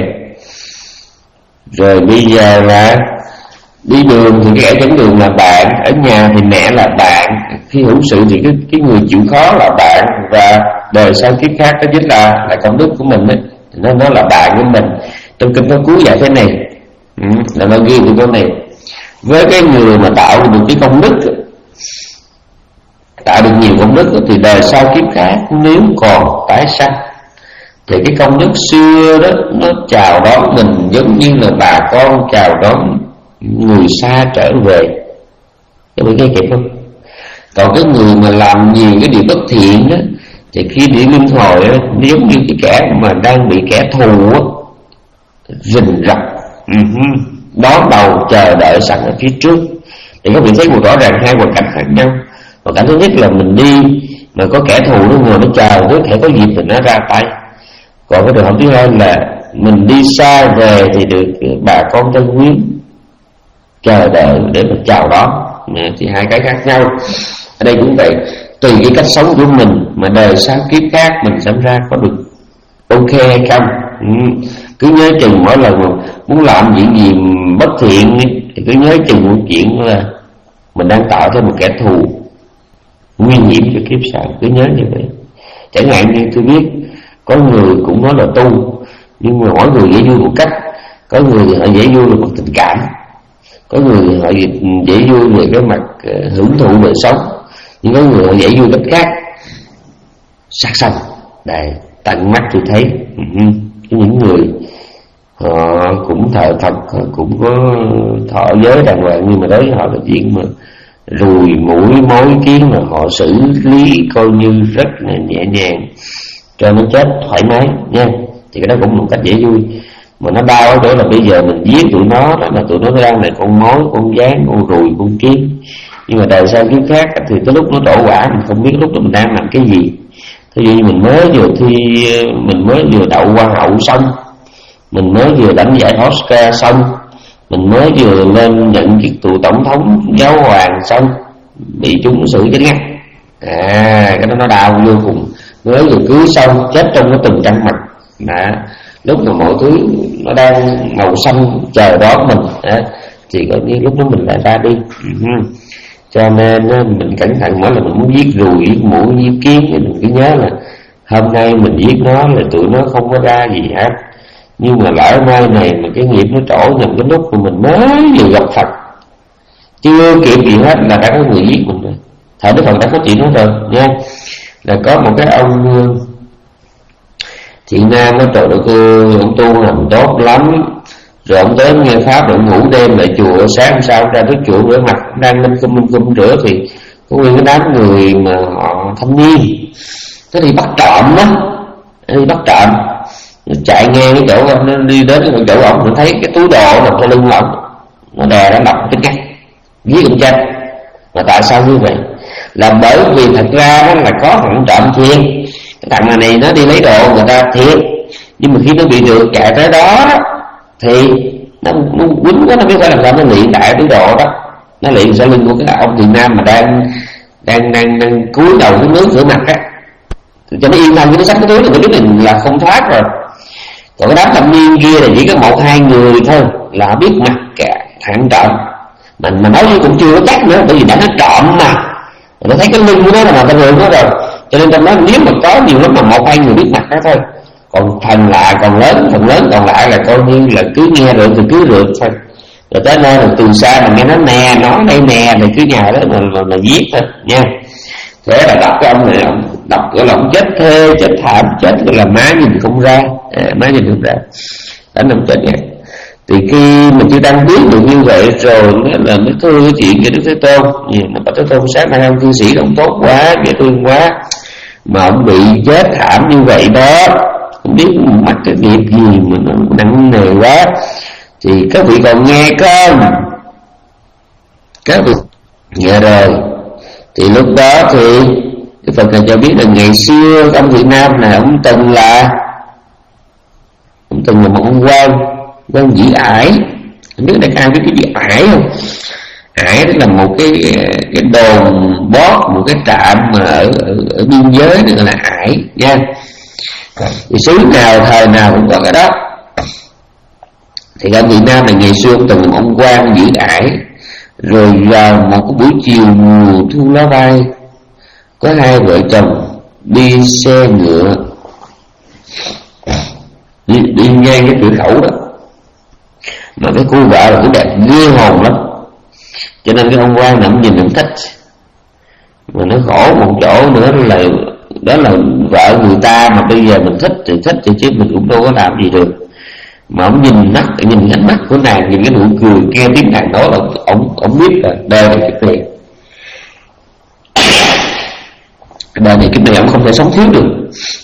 rồi bây giờ là đi đường thì cái kẻ dẫn đường là bạn, ở nhà thì mẹ là bạn, khi hữu sự thì cái, cái người chịu khó là bạn, và đời sau kiếp khác đó chính là là công đức của mình ấy. Nó nó là bạn của mình. Trong kinh Pháp Cú dạy thế này, ừ, là nó ghi được câu này: với cái người mà tạo được cái công đức, tạo được nhiều công đức thì đời sau kiếp khác nếu còn tái sanh thì cái công đức xưa đó nó chào đón mình giống như là bà con chào đón người xa trở về. Các bạn nghe kịp không? Còn cái người mà làm nhiều cái điều bất thiện đó thì khi đi luân hồi đó, nó giống như cái kẻ mà đang bị kẻ thù á rình rập, uh-huh, đón đầu chờ đợi sẵn ở phía trước. Thì các bạn thấy một rõ ràng hai hoàn cảnh khác nhau. Hoàn cảnh thứ nhất là mình đi mà có kẻ thù nó ngồi nó chờ, nếu thể có dịp thì nó ra tay. Còn cái trường hợp thứ hai là mình đi xa về thì được bà con thân quyến chờ đợi để mà chào đón. Thì hai cái khác nhau. Ở đây cũng vậy, tùy cái cách sống của mình mà đời sau kiếp khác mình sinh ra có được ok hay không. Ừ. Cứ nhớ chừng mỗi lần mà muốn làm chuyện gì bất thiện thì cứ nhớ chừng một chuyện là mình đang tạo cho một kẻ thù nguy hiểm cho kiếp sau. Cứ nhớ như vậy. Chẳng hạn như tôi biết có người cũng nói là tu, nhưng mà mỗi người dễ vui một cách. Có người thì họ dễ vui về mặt tình cảm, có người thì họ dễ vui về cái mặt hưởng thụ đời sống, nhưng có người họ dễ vui cách khác, sát sanh. Đây, tận mắt tôi thấy uh-huh. những người họ cũng thờ Phật, họ cũng có thọ giới đàng hoàng, nhưng mà đối với họ là chuyện mà rùi mũi mối kiến mà họ xử lý coi như rất là nhẹ nhàng cho nó chết thoải mái nha. Thì cái đó cũng một cách dễ vui. Mà nó đau ở chỗ là bây giờ mình giết tụi nó, đó là tụi nó đang là con mối, con gián, con rùi, con kiến. Nhưng mà đời sau kiếp khác thì cái lúc nó trổ quả mình không biết lúc đó mình đang làm cái gì. Thí dụ như mình mới vừa thi, mình mới vừa đậu hoa hậu xong, mình mới vừa đánh giải Oscar xong, mình mới vừa lên nhận chức tù tổng thống giáo hoàng xong, bị chúng xử chết ngắt. À, cái đó nó đau vô cùng. Mới vừa cưới xong, chết trong cái từng trăng mặt. Đó, lúc mà mọi thứ nó đang màu xanh chờ đón mình, đó, thì có như lúc đó mình lại ra đi. Uh-huh. Cho nên mình cẩn thận, mỗi lần mình muốn giết ruồi, giết muỗi, giết kiến thì mình cứ nhớ là hôm nay mình giết nó là tụi nó không có ra gì hết. Nhưng mà lỡ mai này mà cái nghiệp nó trổ nhầm cái lúc mà mình mới vừa gặp Phật, chưa kịp gì hết là đã có người giết mình rồi. Thời Đức Phật đã có chuyện đó rồi nha. Là có một cái ông Thiện Nam nó trời ơi, ông tu làm tốt lắm. Rồi ông tới nghe pháp rồi ngủ đêm lại chùa, sáng hôm sau ra tới chùa rửa mặt, đang minh cung minh cung rửa thì có nguyên cái đám người mà họ thanh niên nó đi bắt trộm đó, nó đi bắt trộm, nó chạy ngang cái chỗ ông, nó đi đến cái chỗ ông, nó thấy cái túi đồ nằm trên lưng ông, nó đè nó đập cái ngắt giết ông chết. Mà tại sao như vậy? Là bởi vì thật ra đó là có thằng trộm thiệt, cái thằng này nó đi lấy đồ người ta thiệt, nhưng mà khi nó bị được chạy tới đó thì nó, nó quýnh quá, nó biết phải làm sao nó luyện đại túi đồ đó, nó luyện sau lưng của cái ông Thiện Nam mà đang đang đang, đang cúi đầu cái nước rửa mặt á, cho nó yên tâm, cái nó xách cái túi thì cái biết là không thoát rồi. Còn cái đám thanh niên kia là chỉ có một hai người thôi là biết mặt cả thằng trộm, mình mà nói như cũng chưa có chắc nữa, bởi vì đã nó trộm mà nó thấy cái lưng của nó là mà ta lường nó rồi, cho nên trong đó nếu mà có nhiều lắm mà một hai người biết mặt đó thôi. Còn phần lạ còn lớn, phần lớn còn lại là coi như là cứ nghe được thì cứ được thôi. Rồi tới nơi là từ xa mà nghe nó nè, nói đây nè thì cứ nhà đó mà, mà, mà giết thôi nha. Thế là đọc cái ông này, ông đọc gọi là ông chết thê, chết thảm, chết gọi là má nhìn không ra, à, má nhìn không ra, đánh ông chết nha. Thì khi mình chưa đang biết được như vậy rồi là mới thưa cái chuyện về Đức Thế Tôn. Mà Bạch Thế Tôn sáng nay ông cư sĩ ông tốt quá, dễ thương quá, mà ông bị chết thảm như vậy đó, không biết mắc cái nghiệp gì mà nó nặng nề quá. Thì các vị còn nghe không? Các vị nghe rồi. Thì lúc đó thì Đức Phật này cho biết là ngày xưa ông Việt Nam này ông từng là ông từng là một ông quan quan vĩ ải. Không biết đại ca biết cái gì ải không? Ải đó là một cái cái đồn bót, một cái trạm mà ở, ở, ở biên giới đó gọi là ải nha. Thì xứ nào thời nào cũng có cái đó. Thì ở Việt Nam này ngày xưa ông từng là một ông quan vĩ ải. Rồi vào một cái buổi chiều mùa thu lá bay, có hai vợ chồng đi xe ngựa đi, đi ngang cái cửa khẩu đó, mà cái cô vợ là cũng đẹp ghê hồn lắm, cho nên cái ông quan này ông nhìn ông thích. Mà nó khổ một chỗ nữa là đó là vợ người ta, mà bây giờ mình thích thì thích thì chứ mình cũng đâu có làm gì được. Mà ông nhìn mắt, nhìn cái mắt của nàng, nhìn cái nụ cười, nghe tiếng nàng nói là ông ông biết là đời này kiếp này, đời này kiếp này ông không thể sống thiếu được.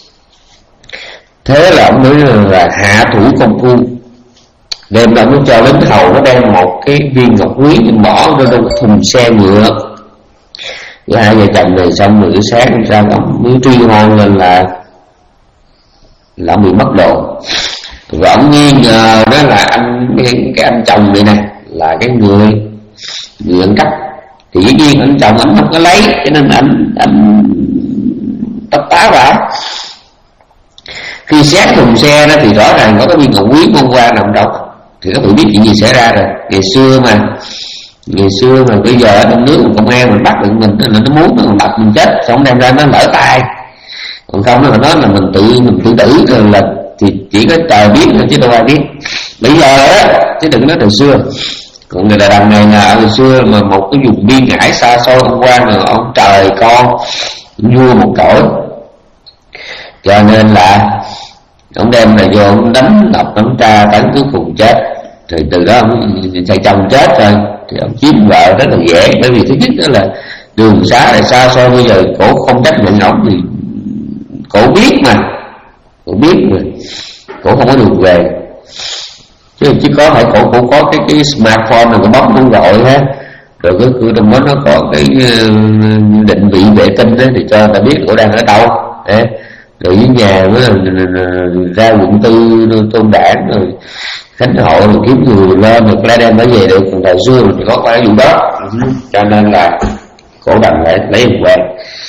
Thế là ông mới là hạ thủ công phu, đêm đó ông cho lính hầu nó đem một cái viên ngọc quý bỏ vô trong cái thùng xe ngựa. Với hai vợ chồng này xong rồi sáng ra ông mới truy hôn lên là là ông bị mất đồ. Và ông nghi ngờ đó là anh cái, cái anh chồng này nè là cái người người ăn cắp. Thì dĩ nhiên anh chồng anh không có lấy, cho nên anh anh tất tá vào. Khi xét thùng xe đó thì rõ ràng có cái viên ngọc quý hôm qua nằm trong. Thì các bạn biết chuyện gì xảy ra rồi. Ngày xưa mà ngày xưa mà bây giờ ở trong nước công an mình bắt được mình, nó nó muốn nó bắt mình chết, xong đem ra nó lỡ tay. Còn không nó nói là mình tự mình tự tử rồi là thì chỉ có trời biết thôi chứ đâu ai biết. Bây giờ á, chứ đừng nói từ xưa. Còn người đàn này là hồi xưa mà một cái vùng biên ải xa xôi hôm qua là ông trời con vua một cõi, cho nên là ông đem là vô ông đánh đập đánh tra tấn cuối cùng chết. Thì từ đó ông thầy chồng chết rồi thì ông chiếm vợ rất là dễ, bởi vì thứ nhất đó là đường xá là xa xôi, bây giờ cổ không chấp nhận ông thì cổ biết mà cổ biết mà cổ không có đường về. Chứ chứ có phải cổ cổ có cái cái smartphone này, cái bấm cũng gọi ha, rồi cái cửa trong đó nó có cái định vị vệ tinh đó thì cho ta biết cổ đang ở đâu. Đấy. Rồi với nhà mới là ra quận tư Tôn Đản rồi Khánh Hội rồi kiếm người lên rồi lại đem nó về được. Còn thời xưa thì có phải vụ đó, cho nên là cổ đành phải lấy một quen.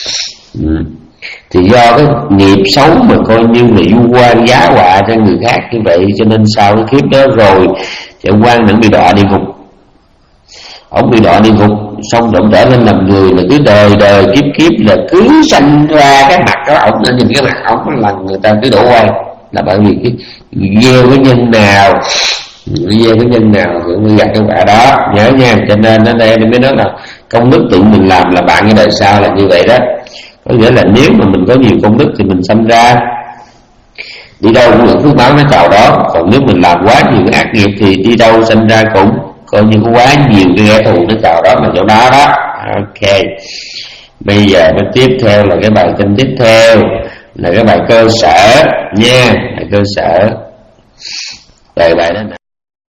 Thì do cái nghiệp xấu mà coi như là du quan giá họa cho người khác như vậy, cho nên sau cái kiếp đó rồi thì ông quan vẫn bị đọa địa ngục. Ông bị đọa địa ngục xong rồi trở lên làm người là cứ đời đời kiếp kiếp là cứ sanh ra cái mặt đó, ông nên nhìn cái mặt ông là người ta cứ đổ oan, là bởi vì cái gieo cái nhân nào gieo cái nhân nào cũng như gặp cái quả đó, nhớ nha. Cho nên ở đây mới nói là công đức tự mình làm là bạn cái đời sau là như vậy đó. Có nghĩa là nếu mà mình có nhiều công đức thì mình sanh ra đi đâu cũng được phước báo nó chào đó. Còn nếu mình làm quá nhiều cái ác nghiệp thì đi đâu sanh ra cũng coi như có quá nhiều cái kẻ thù nó chào đó là chỗ đó đó. Ok, bây giờ nó tiếp theo là cái bài kinh tiếp theo là cái bài cơ sở nha, bài cơ sở. Bài bài đó nè.